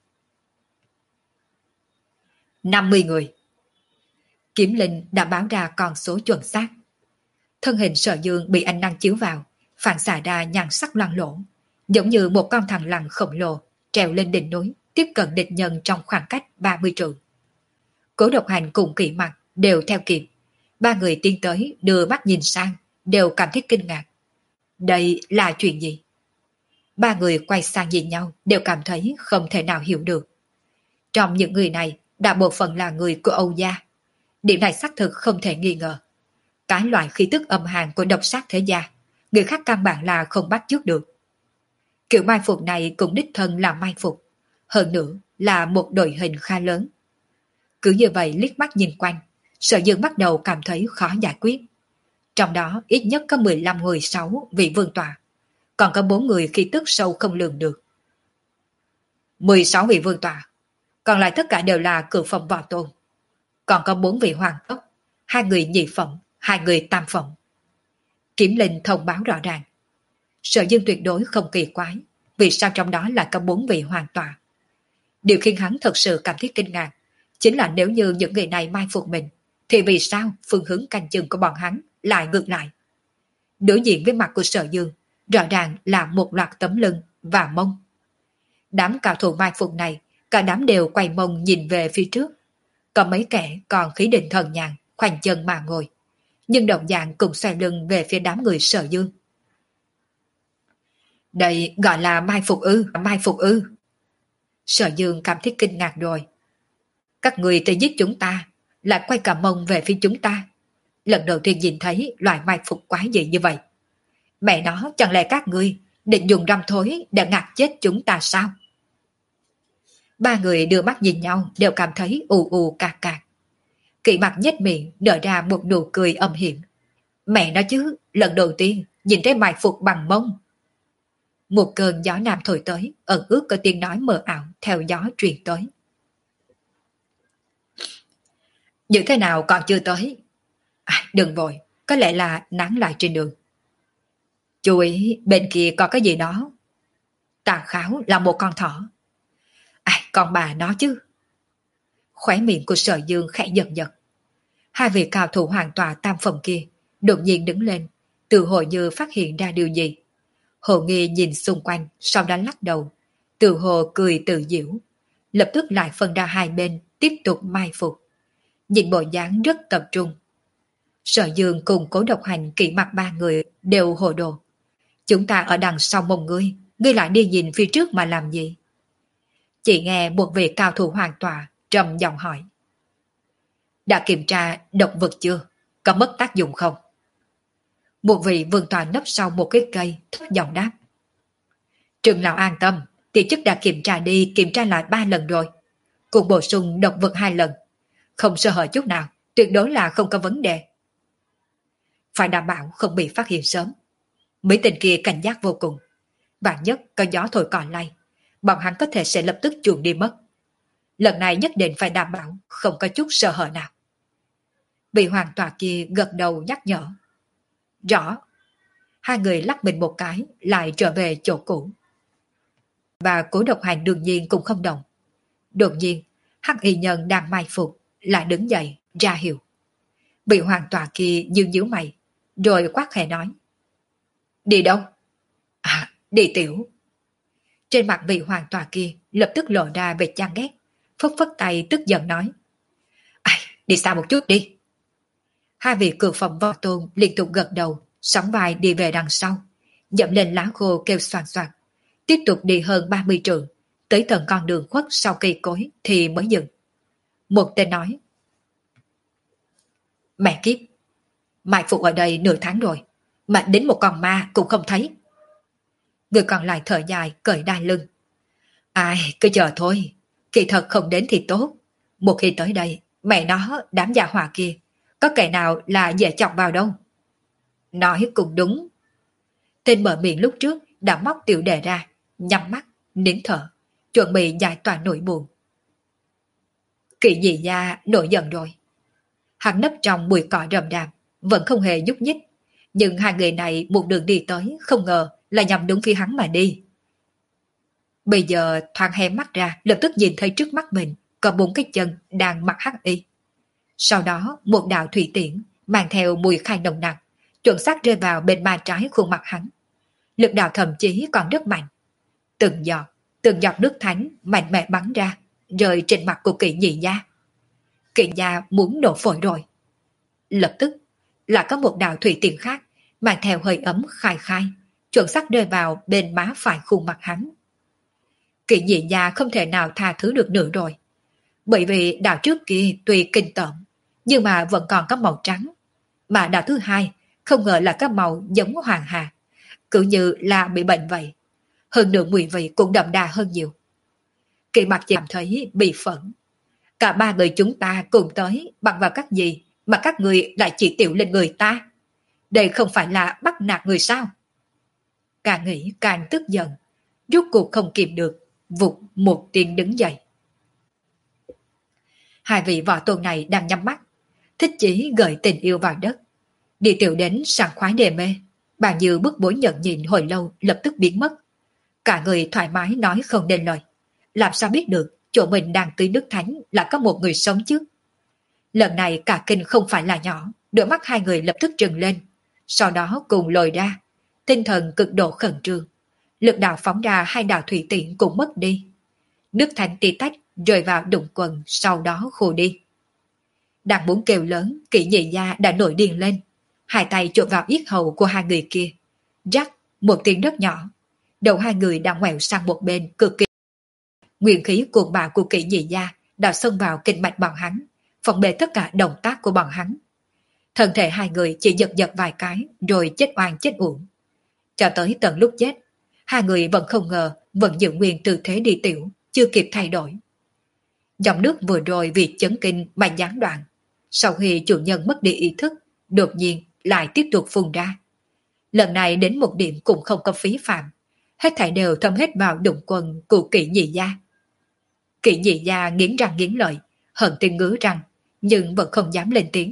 Speaker 1: năm mươi người. Kiếm Linh đã báo ra con số chuẩn xác. Thân hình Sở Dương bị ánh nắng chiếu vào, phản xạ ra nhan sắc loang lổ, giống như một con thằn lằn khổng lồ trèo lên đỉnh núi, tiếp cận địch nhân trong khoảng cách ba mươi trượng. Cố Độc Hành cùng Kỷ Mặc đều theo kịp. Ba người tiến tới đưa mắt nhìn sang, đều cảm thấy kinh ngạc. Đây là chuyện gì? Ba người quay sang nhìn nhau, đều cảm thấy không thể nào hiểu được. Trong những người này, đại bộ phận là người của Âu gia. Điểm này xác thực không thể nghi ngờ. Cái loại khí tức âm hàn của độc sát thế gia, người khác căn bản là không bắt chước được. Kiểu mai phục này cũng đích thân là mai phục, hơn nữa là một đội hình khá lớn. Cứ như vậy liếc mắt nhìn quanh, Sở Dương bắt đầu cảm thấy khó giải quyết. Trong đó ít nhất có mười lăm người sáu vị vương tọa, còn có bốn người khí tức sâu không lường được. mười sáu vị vương tọa, còn lại tất cả đều là cửu phẩm võ tôn. Còn có bốn vị hoàng tốc, hai người nhị phẩm, hai người tam phẩm. Kiếm Linh thông báo rõ ràng. Sở Dương tuyệt đối không kỳ quái, vì sao trong đó lại có bốn vị hoàng tọa. Điều khiến hắn thật sự cảm thấy kinh ngạc, chính là nếu như những người này mai phục mình, thì vì sao phương hướng canh chừng của bọn hắn lại ngược lại. Đối diện với mặt của Sở Dương, rõ ràng là một loạt tấm lưng và mông. Đám cao thủ mai phục này, cả đám đều quay mông nhìn về phía trước. Có mấy kẻ còn khí định thần nhàn, khoanh chân mà ngồi, nhưng đồng dạng cùng xoay lưng về phía đám người Sở Dương. Đây gọi là mai phục ư, mai phục ư. Sở Dương cảm thấy kinh ngạc rồi. Các người tới giết chúng ta, lại quay cả mông về phía chúng ta. Lần đầu tiên nhìn thấy loại mai phục quái dị như vậy. Mẹ nó, chẳng lẽ các ngươi định dùng răm thối để ngạt chết chúng ta sao? Ba người đưa mắt nhìn nhau đều cảm thấy ù ù cạc cạc. Kỷ Mặc nhếch miệng nở ra một nụ cười âm hiểm. Mẹ nó chứ, lần đầu tiên nhìn thấy mai phục bằng mông. Một cơn gió nam thổi tới, ẩn ước có tiếng nói mờ ảo theo gió truyền tới. Như thế nào còn chưa tới? À, đừng vội, có lẽ là nắng lại trên đường. Chú ý, bên kia có cái gì đó. Tà Kháo là một con thỏ. À, con bà nó chứ. Khóe miệng của Sở Dương khẽ giật giật. Hai vị cao thủ hoàn toàn tam phẩm kia đột nhiên đứng lên, tự hội như phát hiện ra điều gì. Hồ Nghi nhìn xung quanh, sau đó lắc đầu, tự hồ cười tự giễu, lập tức lại phân ra hai bên, tiếp tục mai phục. Nhìn bộ dáng rất tập trung. Sở Dương cùng Cố Độc Hành, Kỷ Mặc ba người đều hồ đồ. Chúng ta ở đằng sau mông ngươi, ngươi lại đi nhìn phía trước mà làm gì? Chỉ nghe một vị cao thủ hoàn tọa trầm giọng hỏi. Đã kiểm tra độc vật chưa? Có mất tác dụng không? Một vị vương tọa nấp sau một cái cây thấp giọng đáp. Trường lão an tâm, tỷ chức đã kiểm tra đi kiểm tra lại ba lần rồi. Cùng bổ sung độc vật hai lần. Không sơ hở chút nào, tuyệt đối là không có vấn đề. Phải đảm bảo không bị phát hiện sớm. Mấy tên kia cảnh giác vô cùng. Vạn nhất có gió thổi cỏ lay, bọn hắn có thể sẽ lập tức chuồn đi mất. Lần này nhất định phải đảm bảo không có chút sơ hở nào. Vị hoàng tọa kia gật đầu nhắc nhở. Rõ. Hai người lắc mình một cái lại trở về chỗ cũ. và Cố Độc Hành đương nhiên cũng không đồng. Đột nhiên, hắc y nhân đang mai phục lại đứng dậy ra hiệu. Vị hoàng tòa kia nhướng nhíu mày, rồi quát khẽ nói: Đi đâu? À, đi tiểu. Trên mặt vị hoàng tòa kia lập tức lộ ra vẻ chán ghét, phất phất tay tức giận nói: Ai, đi xa một chút đi. Hai vị cựu phẩm võ tôn liên tục gật đầu, sóng vai đi về đằng sau, dậm lên lá khô kêu xoàn xoàn, tiếp tục đi hơn ba mươi trượng, tới tận con đường khuất sau cây cối thì mới dừng. Một tên nói: Mẹ kiếp, mai phục ở đây nửa tháng rồi, mà đến một con ma cũng không thấy. Người còn lại thở dài cởi đai lưng. Ai, cứ chờ thôi, kỳ thật không đến thì tốt. Một khi tới đây, mẹ nó, đám gia hỏa kia, có kẻ nào là dễ chọc vào đâu. Nói cũng đúng. Tên mở miệng lúc trước đã móc tiểu đề ra, nhắm mắt, nín thở, chuẩn bị giải tỏa nỗi buồn. Kỵ dị gia nổi giận rồi. Hắn nấp trong bụi cỏ rậm rạp, vẫn không hề nhúc nhích. Nhưng hai người này một đường đi tới, không ngờ là nhằm đúng phía hắn mà đi. Bây giờ thoáng hé mắt ra, lập tức nhìn thấy trước mắt mình có bốn cái chân đang mặc hắc y. Sau đó một đạo thủy tiễn mang theo mùi khai nồng nặc, chuẩn xác rơi vào bên má trái khuôn mặt hắn. Lực đạo thậm chí còn rất mạnh. Từng giọt, từng giọt nước thánh mạnh mẽ bắn ra, rơi trên mặt của Kỵ nhị gia. Kỵ gia muốn nổ phổi rồi. Lập tức là có một đạo thủy tiễn khác mang theo hơi ấm khai khai, chuẩn xác rơi vào bên má phải khuôn mặt hắn. Kỵ nhị gia không thể nào tha thứ được nữa rồi. Bởi vì đạo trước kia tuy kinh tởm, nhưng mà vẫn còn có màu trắng. Mà đạo thứ hai không ngờ là có màu giống hoàng hà, cứ như là bị bệnh vậy. Hơn nữa mùi vị cũng đậm đà hơn nhiều. Kỵ mặt cảm thấy bị phẫn. Cả ba người chúng ta cùng tới bằng vào các gì mà các người lại chỉ tiểu lên người ta. Đây không phải là bắt nạt người sao? Càng nghĩ càng tức giận, rốt cuộc không kìm được, vụt một tiếng đứng dậy. Hai vị võ tôn này đang nhắm mắt, thích chí gợi tình yêu vào đất. Đi tiểu đến sảng khoái đê mê, bao nhiêu bức bối nhận nhìn hồi lâu lập tức biến mất. Cả người thoải mái nói không nên lời. Làm sao biết được chỗ mình đang tưới nước thánh là có một người sống chứ? Lần này cả kinh không phải là nhỏ, đôi mắt hai người lập tức trừng lên, sau đó cùng lồi ra, tinh thần cực độ khẩn trương. Lực đạo phóng ra hai đạo thủy tiễn cũng mất đi. Nước thánh tí tách rơi vào đụng quần, sau đó khô đi. Đang muốn kêu lớn, Kỵ nhị gia đã nổi điên lên, hai tay chộp vào yết hầu của hai người kia. Rắc, một tiếng rất nhỏ, đầu hai người đang ngoẹo sang một bên cực kỳ. Nguyên khí cuồng bạo của Kỵ nhị gia đã xông vào kinh mạch bọn hắn, phòng bê tất cả động tác của bọn hắn. Thân thể hai người chỉ giật giật vài cái rồi chết oan chết uổng. Cho tới tận lúc chết, hai người vẫn không ngờ vẫn giữ nguyên tư thế đi tiểu, chưa kịp thay đổi. Dòng nước vừa rồi vì chấn kinh mà gián đoạn, sau khi chủ nhân mất đi ý thức, đột nhiên lại tiếp tục phun ra. Lần này đến một điểm cũng không có phí phạm, hết thảy đều thâm hết vào đụng quần của Kỵ nhị gia. Kỵ nhị gia nghiến răng nghiến lợi, hận tiếng ngứa răng, nhưng vẫn không dám lên tiếng.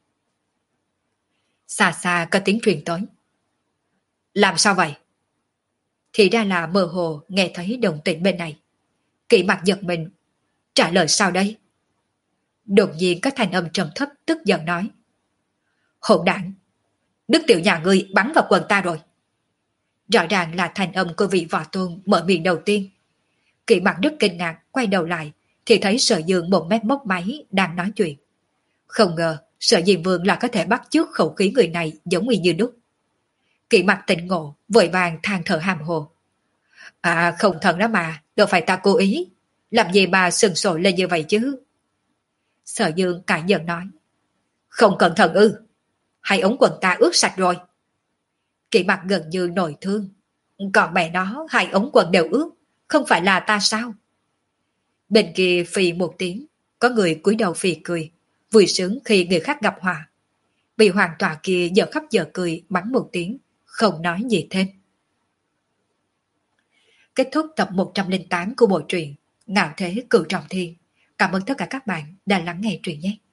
Speaker 1: Xa xa có tiếng truyền tới. Làm sao vậy? Thì ra là mơ hồ nghe thấy động tĩnh bên này. Kỵ mặt giật mình. Trả lời sao đây? Đột nhiên có thanh âm trầm thấp tức giận nói. Hỗn đản! Đức tiểu nhà ngươi bắn vào quần ta rồi. Rõ ràng là thanh âm của vị võ tôn mở miệng đầu tiên. Kỵ mặt rất kinh ngạc quay đầu lại thì thấy Sở Dương một mép móc máy đang nói chuyện. Không ngờ Sở Diêm Vương là có thể bắt chước khẩu khí người này giống y như đúc. Kỵ mặt tỉnh ngộ vội vàng than thở hàm hồ. À không thật đó mà, đâu phải ta cố ý. Làm gì mà sừng sội lên như vậy chứ? Sở Dương cãi giận nói. Không cẩn thận ư? Hai ống quần ta ướt sạch rồi. Kỵ mặt gần như nổi thương. Còn mẹ nó hai ống quần đều ướt, không phải là ta sao? Bên kia phì một tiếng, có người cúi đầu phì cười, vui sướng khi người khác gặp họa. Bị hoàng tọa kia giờ khóc giờ cười mắng một tiếng, không nói gì thêm. Kết thúc tập một trăm lẻ tám của bộ truyện Ngạo Thế Cửu Trọng Thiên. Cảm ơn tất cả các bạn đã lắng nghe truyện nhé.